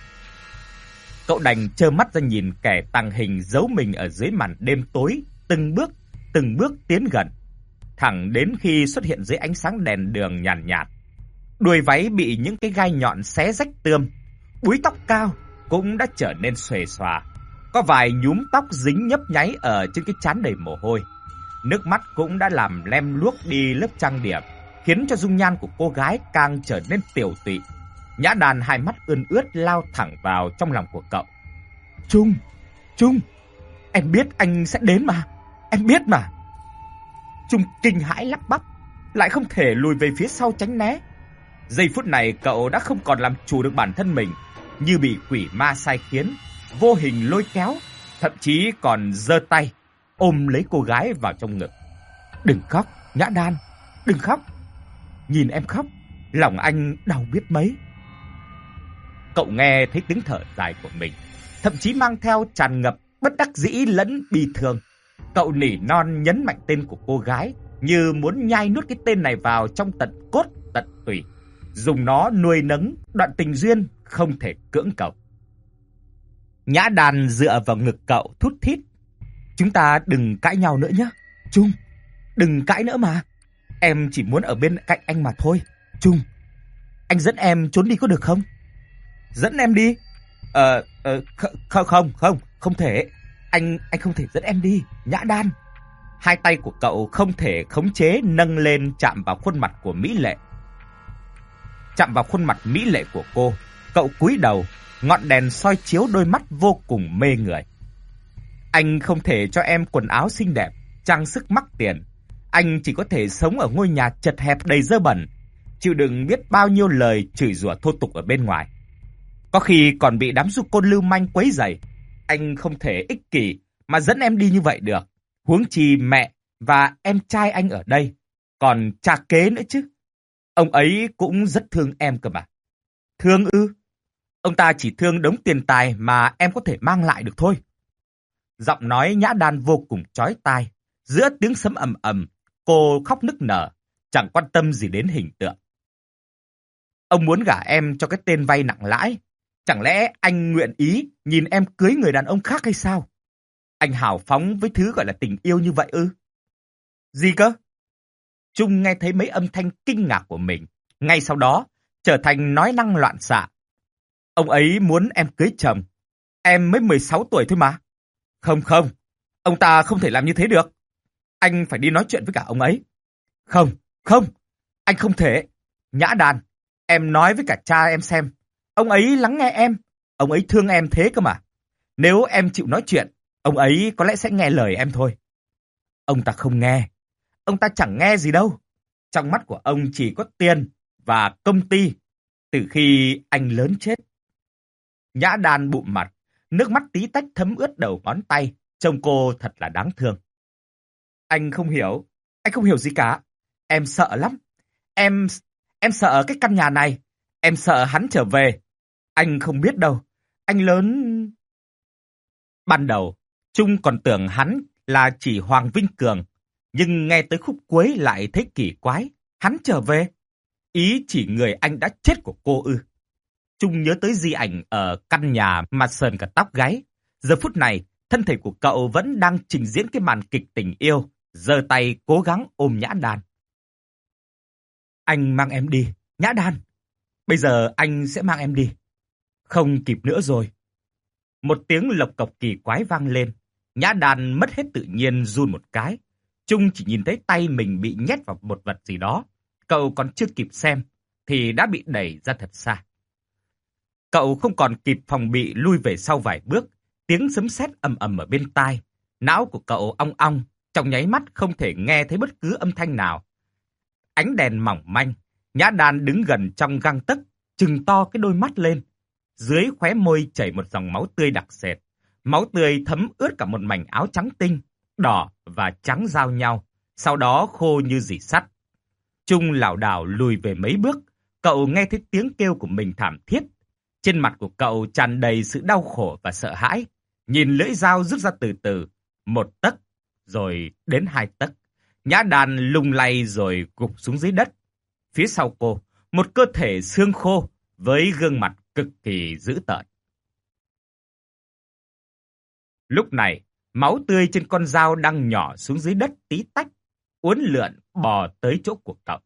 Cậu đành trơ mắt ra nhìn kẻ tàng hình giấu mình ở dưới màn đêm tối, từng bước, từng bước tiến gần, thẳng đến khi xuất hiện dưới ánh sáng đèn đường nhàn nhạt, nhạt. Đuôi váy bị những cái gai nhọn xé rách tươm, búi tóc cao cũng đã trở nên xuề xòa, có vài nhúm tóc dính nhấp nháy ở trên cái trán đầy mồ hôi. Nước mắt cũng đã làm lem luốc đi lớp trang điểm, khiến cho dung nhan của cô gái càng trở nên tiều tụy. Nhã Đàn hai mắt ươn ướt lao thẳng vào trong lòng của cậu. Trung, Trung, em biết anh sẽ đến mà, em biết mà. Trung kinh hãi lắp bắp, lại không thể lùi về phía sau tránh né. Giây phút này cậu đã không còn làm chủ được bản thân mình, như bị quỷ ma sai khiến, vô hình lôi kéo, thậm chí còn giơ tay ôm lấy cô gái vào trong ngực. Đừng khóc, Nhã Đan, đừng khóc. Nhìn em khóc, lòng anh đau biết mấy. Cậu nghe thấy tiếng thở dài của mình, thậm chí mang theo tràn ngập bất đắc dĩ lẫn bi thương. Cậu nỉ non nhấn mạnh tên của cô gái, như muốn nhai nuốt cái tên này vào trong tận cốt tận tủy, dùng nó nuôi nấng đoạn tình duyên không thể cưỡng cầu. Nhã Đàn dựa vào ngực cậu thút thít. Chúng ta đừng cãi nhau nữa nhé, Trung. Đừng cãi nữa mà. Em chỉ muốn ở bên cạnh anh mà thôi, Trung. Anh dẫn em trốn đi có được không? Dẫn em đi? Ờ, ờ không, không, không, không thể. Anh, anh không thể dẫn em đi, Nhã Đan. Hai tay của cậu không thể khống chế nâng lên chạm vào khuôn mặt của Mỹ Lệ. Chạm vào khuôn mặt mỹ lệ của cô, cậu cúi đầu, ngọn đèn soi chiếu đôi mắt vô cùng mê người. Anh không thể cho em quần áo xinh đẹp, trang sức mắc tiền. Anh chỉ có thể sống ở ngôi nhà chật hẹp đầy dơ bẩn, chịu đựng biết bao nhiêu lời chửi rủa thô tục ở bên ngoài. Có khi còn bị đám du côn lưu manh quấy rầy. Anh không thể ích kỷ mà dẫn em đi như vậy được. Huống chi mẹ và em trai anh ở đây, còn cha kế nữa chứ. Ông ấy cũng rất thương em cơ mà. Thương ư? Ông ta chỉ thương đống tiền tài mà em có thể mang lại được thôi. Giọng nói Nhã Đan vô cùng chói tai. Giữa tiếng sấm ầm ầm, cô khóc nức nở, chẳng quan tâm gì đến hình tượng. Ông muốn gả em cho cái tên vay nặng lãi. Chẳng lẽ anh nguyện ý nhìn em cưới người đàn ông khác hay sao? Anh hào phóng với thứ gọi là tình yêu như vậy ư? Gì cơ? Trung nghe thấy mấy âm thanh kinh ngạc của mình, ngay sau đó trở thành nói năng loạn xạ. Ông ấy muốn em cưới chồng. Em mới mười sáu tuổi thôi mà. Không không, ông ta không thể làm như thế được. Anh phải đi nói chuyện với cả ông ấy. Không, không, anh không thể. Nhã Đàn, em nói với cả cha em xem. Ông ấy lắng nghe em. Ông ấy thương em thế cơ mà. Nếu em chịu nói chuyện, ông ấy có lẽ sẽ nghe lời em thôi. Ông ta không nghe. Ông ta chẳng nghe gì đâu. Trong mắt của ông chỉ có tiền và công ty từ khi anh lớn chết. Nhã Đan bụm mặt, nước mắt tí tách thấm ướt đầu ngón tay. Trông cô thật là đáng thương. Anh không hiểu. Anh không hiểu gì cả. Em sợ lắm. Em... Em sợ cái căn nhà này. Em sợ hắn trở về. Anh không biết đâu. Anh lớn... Ban đầu, Trung còn tưởng hắn là chỉ Hoàng Vinh Cường. Nhưng nghe tới khúc cuối lại thấy kỳ quái. Hắn trở về. Ý chỉ người anh đã chết của cô ư? Trung nhớ tới di ảnh ở căn nhà mà sờn cả tóc gáy. Giờ phút này, thân thể của cậu vẫn đang trình diễn cái màn kịch tình yêu, giơ tay cố gắng ôm Nhã Đan. Anh mang em đi, Nhã Đan. Bây giờ anh sẽ mang em đi. Không kịp nữa rồi. Một tiếng lộc cộc kỳ quái vang lên. Nhã Đan mất hết tự nhiên run một cái. Trung chỉ nhìn thấy tay mình bị nhét vào một vật gì đó. Cậu còn chưa kịp xem thì đã bị đẩy ra thật xa. Cậu không còn kịp phòng bị lui về sau vài bước. Tiếng sấm sét ầm ầm ở bên tai. Não của cậu ong ong, trong nháy mắt không thể nghe thấy bất cứ âm thanh nào. Ánh đèn mỏng manh, Nhã Đan đứng gần trong gang tấc, trừng to cái đôi mắt lên. Dưới khóe môi chảy một dòng máu tươi đặc sệt. Máu tươi thấm ướt cả một mảnh áo trắng tinh. đỏ và trắng giao nhau, sau đó khô như rỉ sắt. Trung lảo đảo lùi về mấy bước, cậu nghe thấy tiếng kêu của mình thảm thiết. Trên mặt của cậu tràn đầy sự đau khổ và sợ hãi. Nhìn lưỡi dao rút ra từ từ, một tấc, rồi đến hai tấc. Nhã Đan lung lay rồi gục xuống dưới đất. Phía sau cô, một cơ thể xương khô với gương mặt cực kỳ dữ tợn. Lúc này, máu tươi trên con dao đang nhỏ xuống dưới đất tí tách, uốn lượn bò tới chỗ của cậu.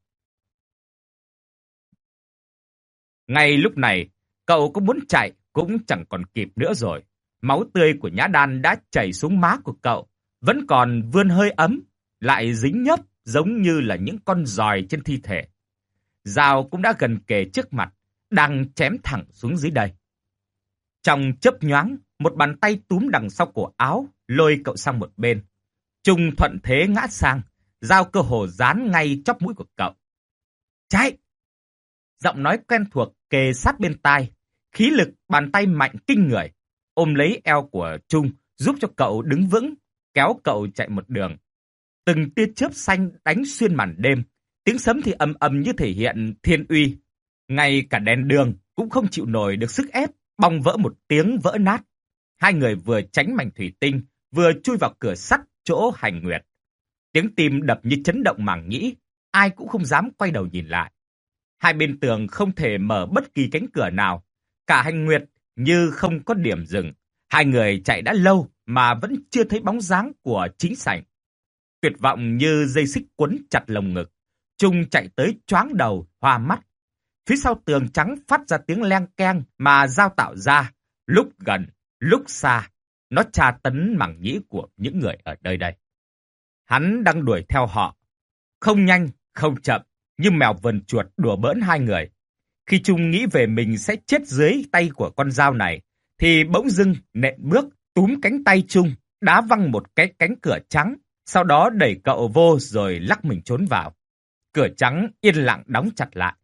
Ngay lúc này, cậu có muốn chạy cũng chẳng còn kịp nữa rồi. Máu tươi của Nhã Đan đã chảy xuống má của cậu, vẫn còn vươn hơi ấm, lại dính nhớp giống như là những con giòi trên thi thể. Dao cũng đã gần kề trước mặt, đang chém thẳng xuống dưới đây. Trong chớp nhoáng, một bàn tay túm đằng sau cổ áo, lôi cậu sang một bên. Trung thuận thế ngã sang, dao cơ hồ dán ngay chóp mũi của cậu. Chạy! Giọng nói quen thuộc kề sát bên tai, khí lực bàn tay mạnh kinh người, ôm lấy eo của Trung, giúp cho cậu đứng vững, kéo cậu chạy một đường. Từng tia chớp xanh đánh xuyên màn đêm, tiếng sấm thì ầm ầm như thể hiện thiên uy. Ngay cả đèn đường cũng không chịu nổi được sức ép, bong vỡ một tiếng vỡ nát. Hai người vừa tránh mảnh thủy tinh, vừa chui vào cửa sắt chỗ Hành Nguyệt. Tiếng tim đập như chấn động màng nhĩ, ai cũng không dám quay đầu nhìn lại. Hai bên tường không thể mở bất kỳ cánh cửa nào. Cả Hành Nguyệt như không có điểm dừng. Hai người chạy đã lâu mà vẫn chưa thấy bóng dáng của chính sảnh. Tuyệt vọng như dây xích quấn chặt lồng ngực. Trung chạy tới choáng đầu, hoa mắt. Phía sau tường trắng phát ra tiếng leng keng mà dao tạo ra. Lúc gần, lúc xa, nó tra tấn màng nhĩ của những người ở nơi đây. Hắn đang đuổi theo họ. Không nhanh, không chậm, như mèo vờn chuột đùa bỡn hai người. Khi Trung nghĩ về mình sẽ chết dưới tay của con dao này, thì bỗng dưng nện bước, túm cánh tay Trung, đá văng một cái cánh cửa trắng, sau đó đẩy cậu vô rồi lắc mình trốn vào. Cửa trắng yên lặng đóng chặt lại.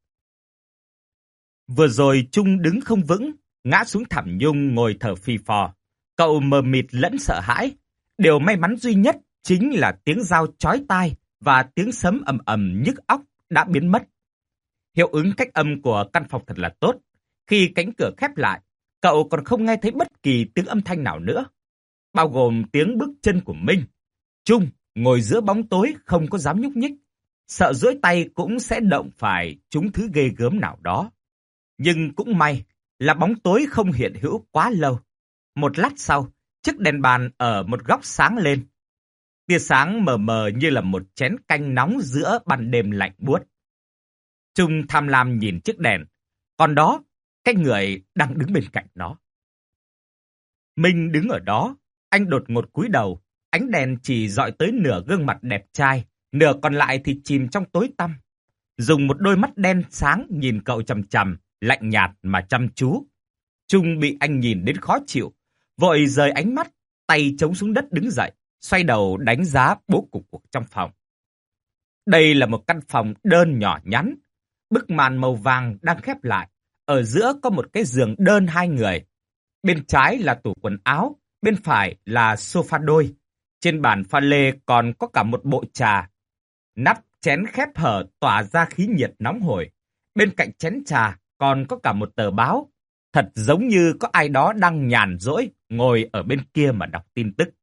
Vừa rồi Trung đứng không vững, ngã xuống thảm nhung ngồi thở phì phò. Cậu mờ mịt lẫn sợ hãi. Điều may mắn duy nhất chính là tiếng dao chói tai và tiếng sấm ầm ầm nhức óc đã biến mất. Hiệu ứng cách âm của căn phòng thật là tốt. Khi cánh cửa khép lại, cậu còn không nghe thấy bất kỳ tiếng âm thanh nào nữa, bao gồm tiếng bước chân của Minh. Trung ngồi giữa bóng tối không có dám nhúc nhích, sợ duỗi tay cũng sẽ động phải trúng thứ ghê gớm nào đó. Nhưng cũng may là bóng tối không hiện hữu quá lâu. Một lát sau, chiếc đèn bàn ở một góc sáng lên. Tia sáng mờ mờ như là một chén canh nóng giữa ban đêm lạnh buốt. Trung tham lam nhìn chiếc đèn, còn đó, cái người đang đứng bên cạnh nó. Minh đứng ở đó, anh đột ngột cúi đầu, ánh đèn chỉ dọi tới nửa gương mặt đẹp trai, nửa còn lại thì chìm trong tối tăm. Dùng một đôi mắt đen sáng nhìn cậu chằm chằm, lạnh nhạt mà chăm chú. Trung bị anh nhìn đến khó chịu, vội rời ánh mắt, tay chống xuống đất đứng dậy, xoay đầu đánh giá bố cục của trong phòng. Đây là một căn phòng đơn nhỏ nhắn, bức màn màu vàng đang khép lại, ở giữa có một cái giường đơn hai người. Bên trái là tủ quần áo, bên phải là sofa đôi. Trên bàn pha lê còn có cả một bộ trà. Nắp chén khép hở tỏa ra khí nhiệt nóng hổi. Bên cạnh chén trà còn có cả một tờ báo. Thật giống như có ai đó đang nhàn rỗi ngồi ở bên kia mà đọc tin tức.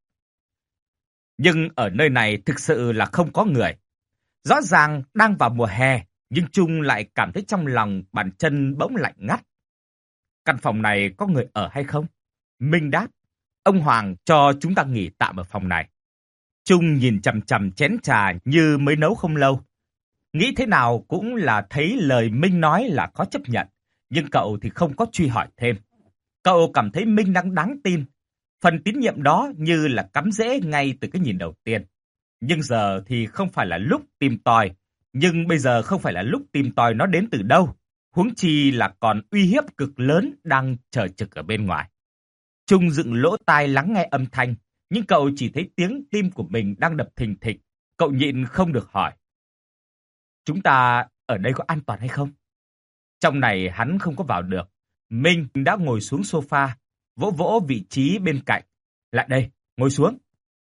Nhưng ở nơi này thực sự là không có người. Rõ ràng đang vào mùa hè, nhưng Trung lại cảm thấy trong lòng bàn chân bỗng lạnh ngắt. Căn phòng này có người ở hay không? Minh đáp, ông Hoàng cho chúng ta nghỉ tạm ở phòng này. Trung nhìn chằm chằm chén trà như mới nấu không lâu. Nghĩ thế nào cũng là thấy lời Minh nói là khó chấp nhận, nhưng cậu thì không có truy hỏi thêm. Cậu cảm thấy Minh đang đáng tin. Phần tín nhiệm đó như là cắm rễ ngay từ cái nhìn đầu tiên. Nhưng giờ thì không phải là lúc tìm tòi. Nhưng bây giờ không phải là lúc tìm tòi nó đến từ đâu. Huống chi là còn uy hiếp cực lớn đang chờ trực ở bên ngoài. Trung dựng lỗ tai lắng nghe âm thanh, nhưng cậu chỉ thấy tiếng tim của mình đang đập thình thịch. Cậu nhịn không được hỏi. Chúng ta ở đây có an toàn hay không? Trong này hắn không có vào được. Minh đã ngồi xuống sofa, vỗ vỗ vị trí bên cạnh. Lại đây, ngồi xuống.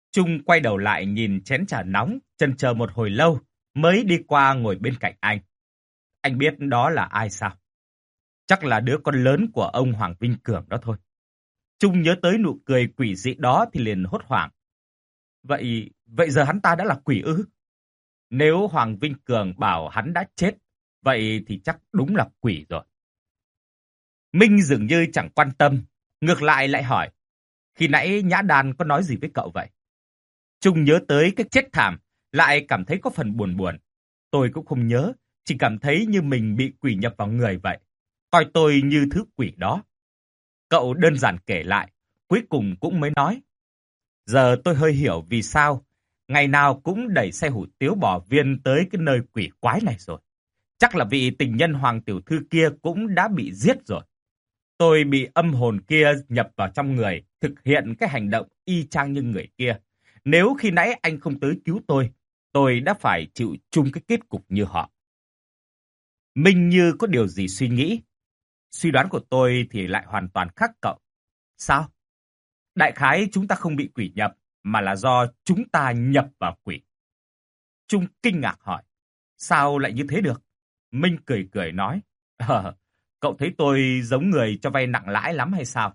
Trung quay đầu lại nhìn chén trà nóng, chần chờ một hồi lâu, mới đi qua ngồi bên cạnh anh. Anh biết đó là ai sao? Chắc là đứa con lớn của ông Hoàng Vinh Cường đó thôi. Trung nhớ tới nụ cười quỷ dị đó thì liền hốt hoảng. Vậy, vậy giờ hắn ta đã là quỷ ư? Nếu Hoàng Vinh Cường bảo hắn đã chết, vậy thì chắc đúng là quỷ rồi. Minh dường như chẳng quan tâm, ngược lại lại hỏi. Khi nãy Nhã Đan có nói gì với cậu vậy? Trung nhớ tới cái chết thảm, lại cảm thấy có phần buồn buồn. Tôi cũng không nhớ, chỉ cảm thấy như mình bị quỷ nhập vào người vậy. Coi tôi như thứ quỷ đó. Cậu đơn giản kể lại, cuối cùng cũng mới nói. Giờ tôi hơi hiểu vì sao, ngày nào cũng đẩy xe hủ tiếu bò viên tới cái nơi quỷ quái này rồi. Chắc là vị tình nhân Hoàng tiểu thư kia cũng đã bị giết rồi. Tôi bị âm hồn kia nhập vào trong người, thực hiện cái hành động y chang như người kia. Nếu khi nãy anh không tới cứu tôi, tôi đã phải chịu chung cái kết cục như họ. Minh như có điều gì suy nghĩ. Suy đoán của tôi thì lại hoàn toàn khác cậu. Sao? Đại khái chúng ta không bị quỷ nhập, mà là do chúng ta nhập vào quỷ. Trung kinh ngạc hỏi. Sao lại như thế được? Minh cười cười nói. Ờ, cậu thấy tôi giống người cho vay nặng lãi lắm hay sao?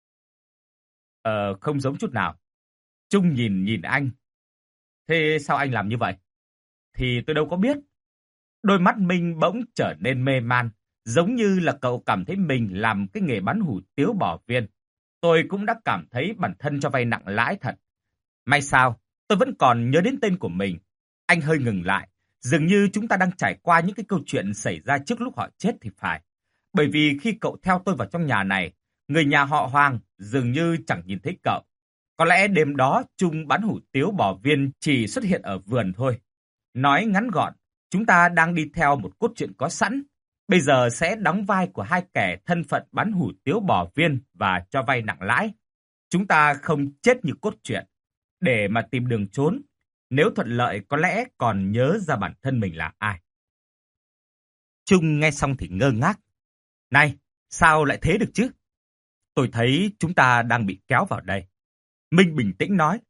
Ờ, không giống chút nào. Trung nhìn nhìn anh. Thế sao anh làm như vậy? Thì tôi đâu có biết. Đôi mắt Minh bỗng trở nên mê man, giống như là cậu cảm thấy mình làm cái nghề bán hủ tiếu bò viên. Tôi cũng đã cảm thấy bản thân cho vay nặng lãi thật. May sao, tôi vẫn còn nhớ đến tên của mình. Anh hơi ngừng lại, dường như chúng ta đang trải qua những cái câu chuyện xảy ra trước lúc họ chết thì phải. Bởi vì khi cậu theo tôi vào trong nhà này, người nhà họ Hoàng dường như chẳng nhìn thấy cậu. Có lẽ đêm đó Trung bán hủ tiếu bò viên chỉ xuất hiện ở vườn thôi. Nói ngắn gọn, chúng ta đang đi theo một cốt truyện có sẵn. Bây giờ sẽ đóng vai của hai kẻ thân phận bán hủ tiếu bò viên và cho vay nặng lãi. Chúng ta không chết như cốt truyện, để mà tìm đường trốn. Nếu thuận lợi có lẽ còn nhớ ra bản thân mình là ai. Trung nghe xong thì ngơ ngác. Này, sao lại thế được chứ? Tôi thấy chúng ta đang bị kéo vào đây. Minh bình tĩnh nói.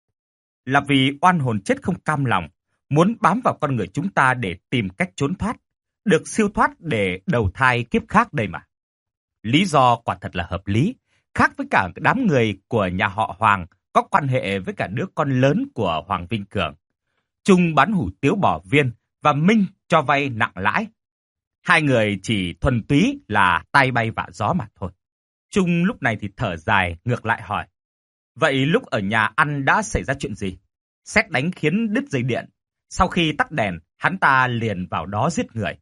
Là vì oan hồn chết không cam lòng, muốn bám vào con người chúng ta để tìm cách trốn thoát, được siêu thoát để đầu thai kiếp khác đây mà. Lý do quả thật là hợp lý, khác với cả đám người của nhà họ Hoàng có quan hệ với cả đứa con lớn của Hoàng Vinh Cường. Trung bán hủ tiếu bò viên và Minh cho vay nặng lãi. Hai người chỉ thuần túy là tay bay vạ gió mà thôi. Trung lúc này thì thở dài ngược lại hỏi. Vậy lúc ở nhà ăn đã xảy ra chuyện gì? Sét đánh khiến đứt dây điện. Sau khi tắt đèn, hắn ta liền vào đó giết người.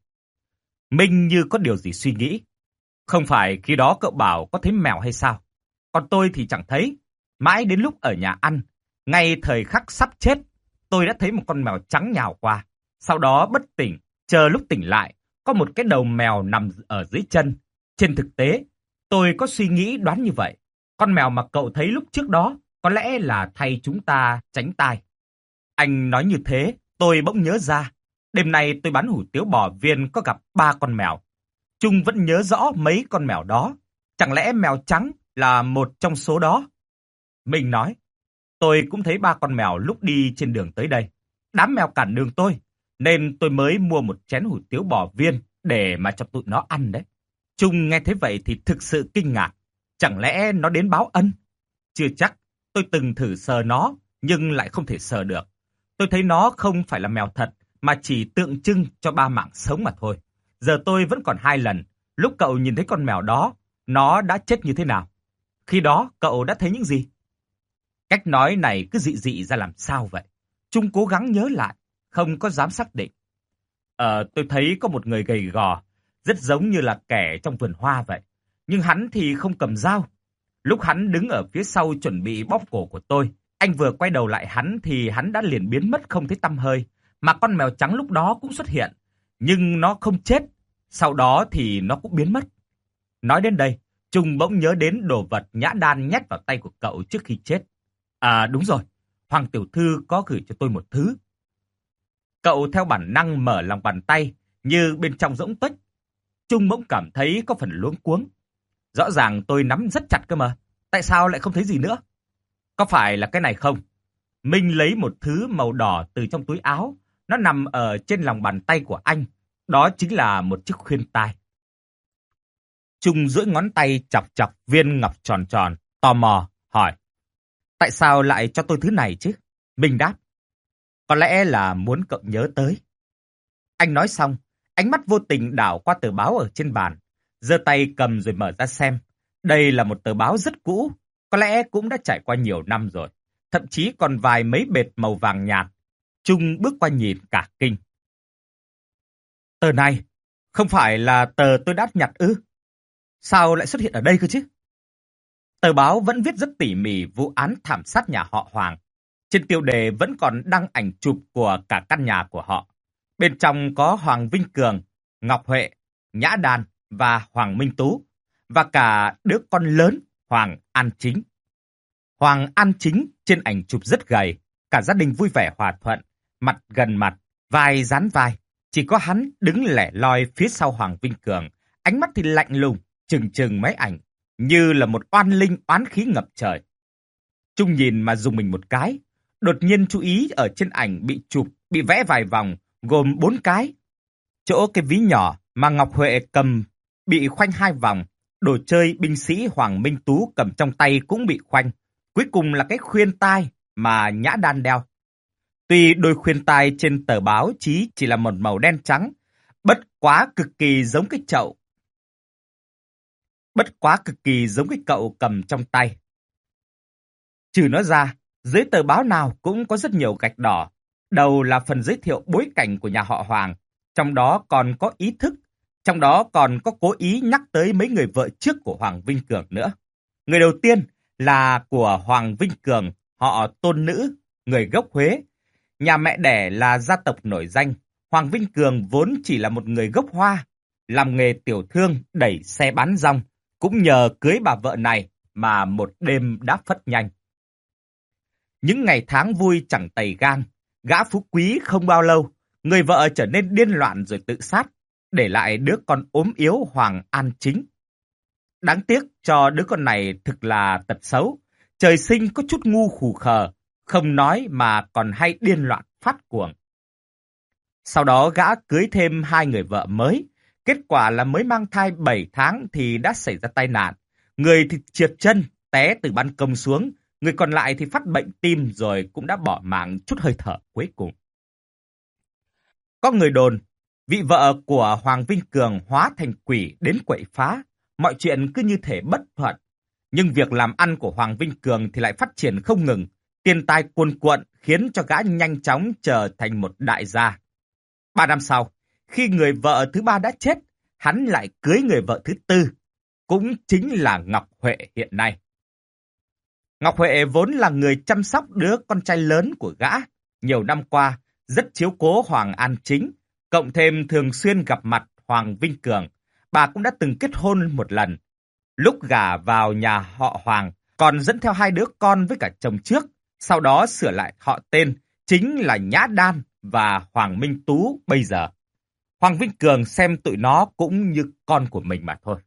Minh như có điều gì suy nghĩ. Không phải khi đó cậu bảo có thấy mèo hay sao? Còn tôi thì chẳng thấy. Mãi đến lúc ở nhà ăn, ngay thời khắc sắp chết, tôi đã thấy một con mèo trắng nhào qua. Sau đó bất tỉnh, chờ lúc tỉnh lại, có một cái đầu mèo nằm ở dưới chân. Trên thực tế, tôi có suy nghĩ đoán như vậy. Con mèo mà cậu thấy lúc trước đó có lẽ là thay chúng ta tránh tai. Anh nói như thế, tôi bỗng nhớ ra. Đêm nay tôi bán hủ tiếu bò viên có gặp ba con mèo. Trung vẫn nhớ rõ mấy con mèo đó. Chẳng lẽ mèo trắng là một trong số đó? Mình nói, tôi cũng thấy ba con mèo lúc đi trên đường tới đây. Đám mèo cản đường tôi, nên tôi mới mua một chén hủ tiếu bò viên để mà cho tụi nó ăn đấy. Trung nghe thấy vậy thì thực sự kinh ngạc. Chẳng lẽ nó đến báo ân? Chưa chắc, tôi từng thử sờ nó, nhưng lại không thể sờ được. Tôi thấy nó không phải là mèo thật, mà chỉ tượng trưng cho ba mạng sống mà thôi. Giờ tôi vẫn còn hai lần. Lúc cậu nhìn thấy con mèo đó, nó đã chết như thế nào? Khi đó, cậu đã thấy những gì? Cách nói này cứ dị dị ra làm sao vậy? Trung cố gắng nhớ lại, không có dám xác định. Ờ, tôi thấy có một người gầy gò, rất giống như là kẻ trong vườn hoa vậy. Nhưng hắn thì không cầm dao. Lúc hắn đứng ở phía sau chuẩn bị bóp cổ của tôi, anh vừa quay đầu lại hắn thì hắn đã liền biến mất không thấy tăm hơi. Mà con mèo trắng lúc đó cũng xuất hiện, nhưng nó không chết. Sau đó thì nó cũng biến mất. Nói đến đây, Trung bỗng nhớ đến đồ vật Nhã Đan nhét vào tay của cậu trước khi chết. À đúng rồi, Hoàng tiểu thư có gửi cho tôi một thứ. Cậu theo bản năng mở lòng bàn tay, như bên trong rỗng tuếch. Trung bỗng cảm thấy có phần luống cuống. Rõ ràng tôi nắm rất chặt cơ mà, tại sao lại không thấy gì nữa? Có phải là cái này không? Minh lấy một thứ màu đỏ từ trong túi áo. Nó nằm ở trên lòng bàn tay của anh. Đó chính là một chiếc khuyên tai. Trung duỗi ngón tay chọc chọc viên ngọc tròn tròn, tò mò, hỏi. Tại sao lại cho tôi thứ này chứ? Minh đáp. Có lẽ là muốn cậu nhớ tới. Anh nói xong, ánh mắt vô tình đảo qua tờ báo ở trên bàn, giơ tay cầm rồi mở ra xem. Đây là một tờ báo rất cũ, có lẽ cũng đã trải qua nhiều năm rồi, thậm chí còn vài mấy bệt màu vàng nhạt. Trung bước qua nhìn cả kinh. Tờ này, không phải là tờ tôi đã nhặt ư? Sao lại xuất hiện ở đây cơ chứ? Tờ báo vẫn viết rất tỉ mỉ vụ án thảm sát nhà họ Hoàng. Trên tiêu đề vẫn còn đăng ảnh chụp của cả căn nhà của họ. Bên trong có Hoàng Vinh Cường, Ngọc Huệ, Nhã Đan và Hoàng Minh Tú, và cả đứa con lớn Hoàng An Chính. Hoàng An Chính trên ảnh chụp rất gầy, cả gia đình vui vẻ hòa thuận, mặt gần mặt, vai dán vai. Chỉ có hắn đứng lẻ loi phía sau Hoàng Vinh Cường, ánh mắt thì lạnh lùng, trừng trừng máy ảnh, như là một oan linh oán khí ngập trời. Trung nhìn mà dùng mình một cái, đột nhiên chú ý ở trên ảnh bị chụp, bị vẽ vài vòng, gồm bốn cái. Chỗ cái ví nhỏ mà Ngọc Huệ cầm bị khoanh hai vòng, đồ chơi binh sĩ Hoàng Minh Tú cầm trong tay cũng bị khoanh. Cuối cùng là cái khuyên tai mà Nhã Đan đeo. Tuy đôi khuyên tai trên tờ báo chí chỉ là một màu đen trắng, bất quá cực kỳ giống cái chậu. Bất quá cực kỳ giống cái cậu cầm trong tay. Trừ nó ra, dưới tờ báo nào cũng có rất nhiều gạch đỏ. Đầu là phần giới thiệu bối cảnh của nhà họ Hoàng, trong đó còn có ý thức, trong đó còn có cố ý nhắc tới mấy người vợ trước của Hoàng Vinh Cường nữa. Người đầu tiên là của Hoàng Vinh Cường, họ Tôn Nữ, người gốc Huế. Nhà mẹ đẻ là gia tộc nổi danh. Hoàng Vinh Cường vốn chỉ là một người gốc Hoa, làm nghề tiểu thương đẩy xe bán rong. Cũng nhờ cưới bà vợ này mà một đêm đã phất nhanh. Những ngày tháng vui chẳng tày gang, gã phú quý không bao lâu, người vợ trở nên điên loạn rồi tự sát, để lại đứa con ốm yếu Hoàng An Chính. Đáng tiếc cho đứa con này thực là tật xấu, trời sinh có chút ngu khù khờ, không nói mà còn hay điên loạn phát cuồng. Sau đó gã cưới thêm hai người vợ mới, kết quả là mới mang thai bảy tháng thì đã xảy ra tai nạn. Người thì trượt chân, té từ ban công xuống, người còn lại thì phát bệnh tim rồi cũng đã bỏ mạng chút hơi thở cuối cùng. Có người đồn, vị vợ của Hoàng Vinh Cường hóa thành quỷ đến quậy phá, mọi chuyện cứ như thể bất thuận. Nhưng việc làm ăn của Hoàng Vinh Cường thì lại phát triển không ngừng, tiền tài cuồn cuộn khiến cho gã nhanh chóng trở thành một đại gia. Ba năm sau, khi người vợ thứ ba đã chết, hắn lại cưới người vợ thứ tư, cũng chính là Ngọc Huệ hiện nay. Ngọc Huệ vốn là người chăm sóc đứa con trai lớn của gã, nhiều năm qua rất chiếu cố Hoàng An Chính, cộng thêm thường xuyên gặp mặt Hoàng Vinh Cường, bà cũng đã từng kết hôn một lần. Lúc gả vào nhà họ Hoàng, còn dẫn theo hai đứa con với cả chồng trước, sau đó sửa lại họ tên, chính là Nhã Đan và Hoàng Minh Tú bây giờ. Hoàng Vinh Cường xem tụi nó cũng như con của mình mà thôi.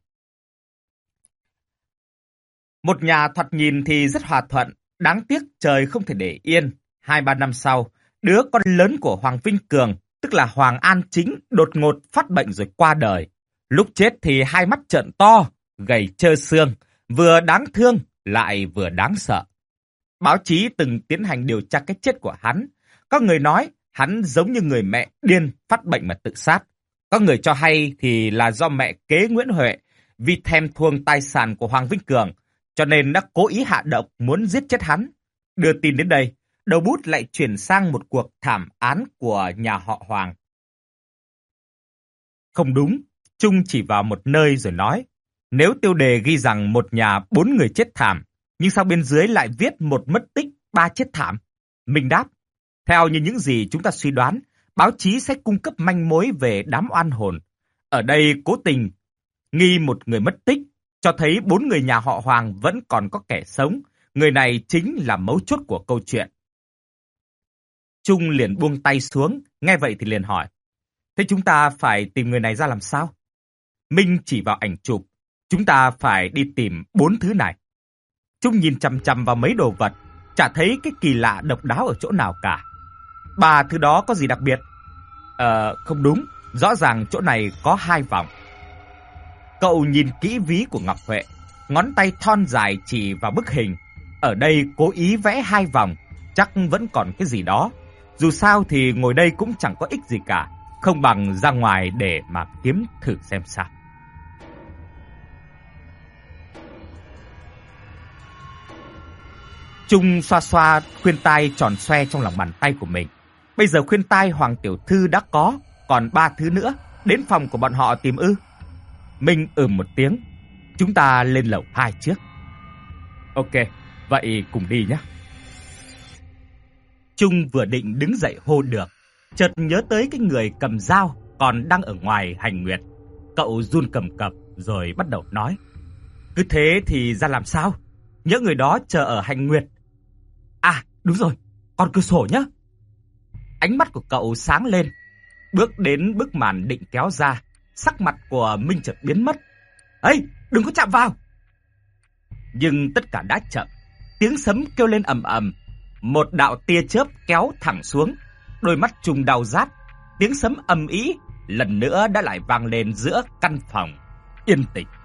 Một nhà thoạt nhìn thì rất hòa thuận, đáng tiếc trời không thể để yên. Hai ba năm sau, đứa con lớn của Hoàng Vinh Cường, tức là Hoàng An Chính, đột ngột phát bệnh rồi qua đời. Lúc chết thì hai mắt trợn to, gầy trơ xương, vừa đáng thương lại vừa đáng sợ. Báo chí từng tiến hành điều tra cái chết của hắn. Có người nói hắn giống như người mẹ điên phát bệnh mà tự sát. Có người cho hay thì là do mẹ kế Nguyễn Huệ vì thèm thuồng tài sản của Hoàng Vinh Cường, cho nên đã cố ý hạ độc muốn giết chết hắn. Đưa tin đến đây, đầu bút lại chuyển sang một cuộc thảm án của nhà họ Hoàng. Không đúng, Trung chỉ vào một nơi rồi nói, nếu tiêu đề ghi rằng một nhà bốn người chết thảm, nhưng sao bên dưới lại viết một mất tích, ba chết thảm? Mình đáp, theo như những gì chúng ta suy đoán, báo chí sẽ cung cấp manh mối về đám oan hồn. Ở đây cố tình nghi một người mất tích, cho thấy bốn người nhà họ Hoàng vẫn còn có kẻ sống. Người này chính là mấu chốt của câu chuyện. Trung liền buông tay xuống, nghe vậy thì liền hỏi, thế chúng ta phải tìm người này ra làm sao? Minh chỉ vào ảnh chụp, chúng ta phải đi tìm bốn thứ này. Trung nhìn chằm chằm vào mấy đồ vật, chả thấy cái kỳ lạ độc đáo ở chỗ nào cả. Ba thứ đó có gì đặc biệt? Ờ, không đúng, rõ ràng chỗ này có hai vòng. Cậu nhìn kỹ ví của Ngọc Huệ, ngón tay thon dài chỉ vào bức hình. Ở đây cố ý vẽ hai vòng, chắc vẫn còn cái gì đó. Dù sao thì ngồi đây cũng chẳng có ích gì cả, không bằng ra ngoài để mà kiếm thử xem sao. Trung xoa xoa khuyên tai tròn xoe trong lòng bàn tay của mình. Bây giờ khuyên tai Hoàng tiểu thư đã có, còn ba thứ nữa, đến phòng của bọn họ tìm ư? Minh ừm một tiếng. Chúng ta lên lầu hai trước. Ok, vậy cùng đi nhé. Trung vừa định đứng dậy hô được, chợt nhớ tới cái người cầm dao còn đang ở ngoài hành nguyệt. Cậu run cầm cập rồi bắt đầu nói. Cứ thế thì ra làm sao? Nhớ người đó chờ ở hành nguyệt. À, đúng rồi, còn cửa sổ nhá. Ánh mắt của cậu sáng lên, bước đến bức màn định kéo ra, sắc mặt của Minh chợt biến mất. Ê, đừng có chạm vào! Nhưng tất cả đã chậm, tiếng sấm kêu lên ầm ầm, một đạo tia chớp kéo thẳng xuống, đôi mắt Trung đau rát, tiếng sấm ầm ĩ lần nữa đã lại vang lên giữa căn phòng yên tĩnh.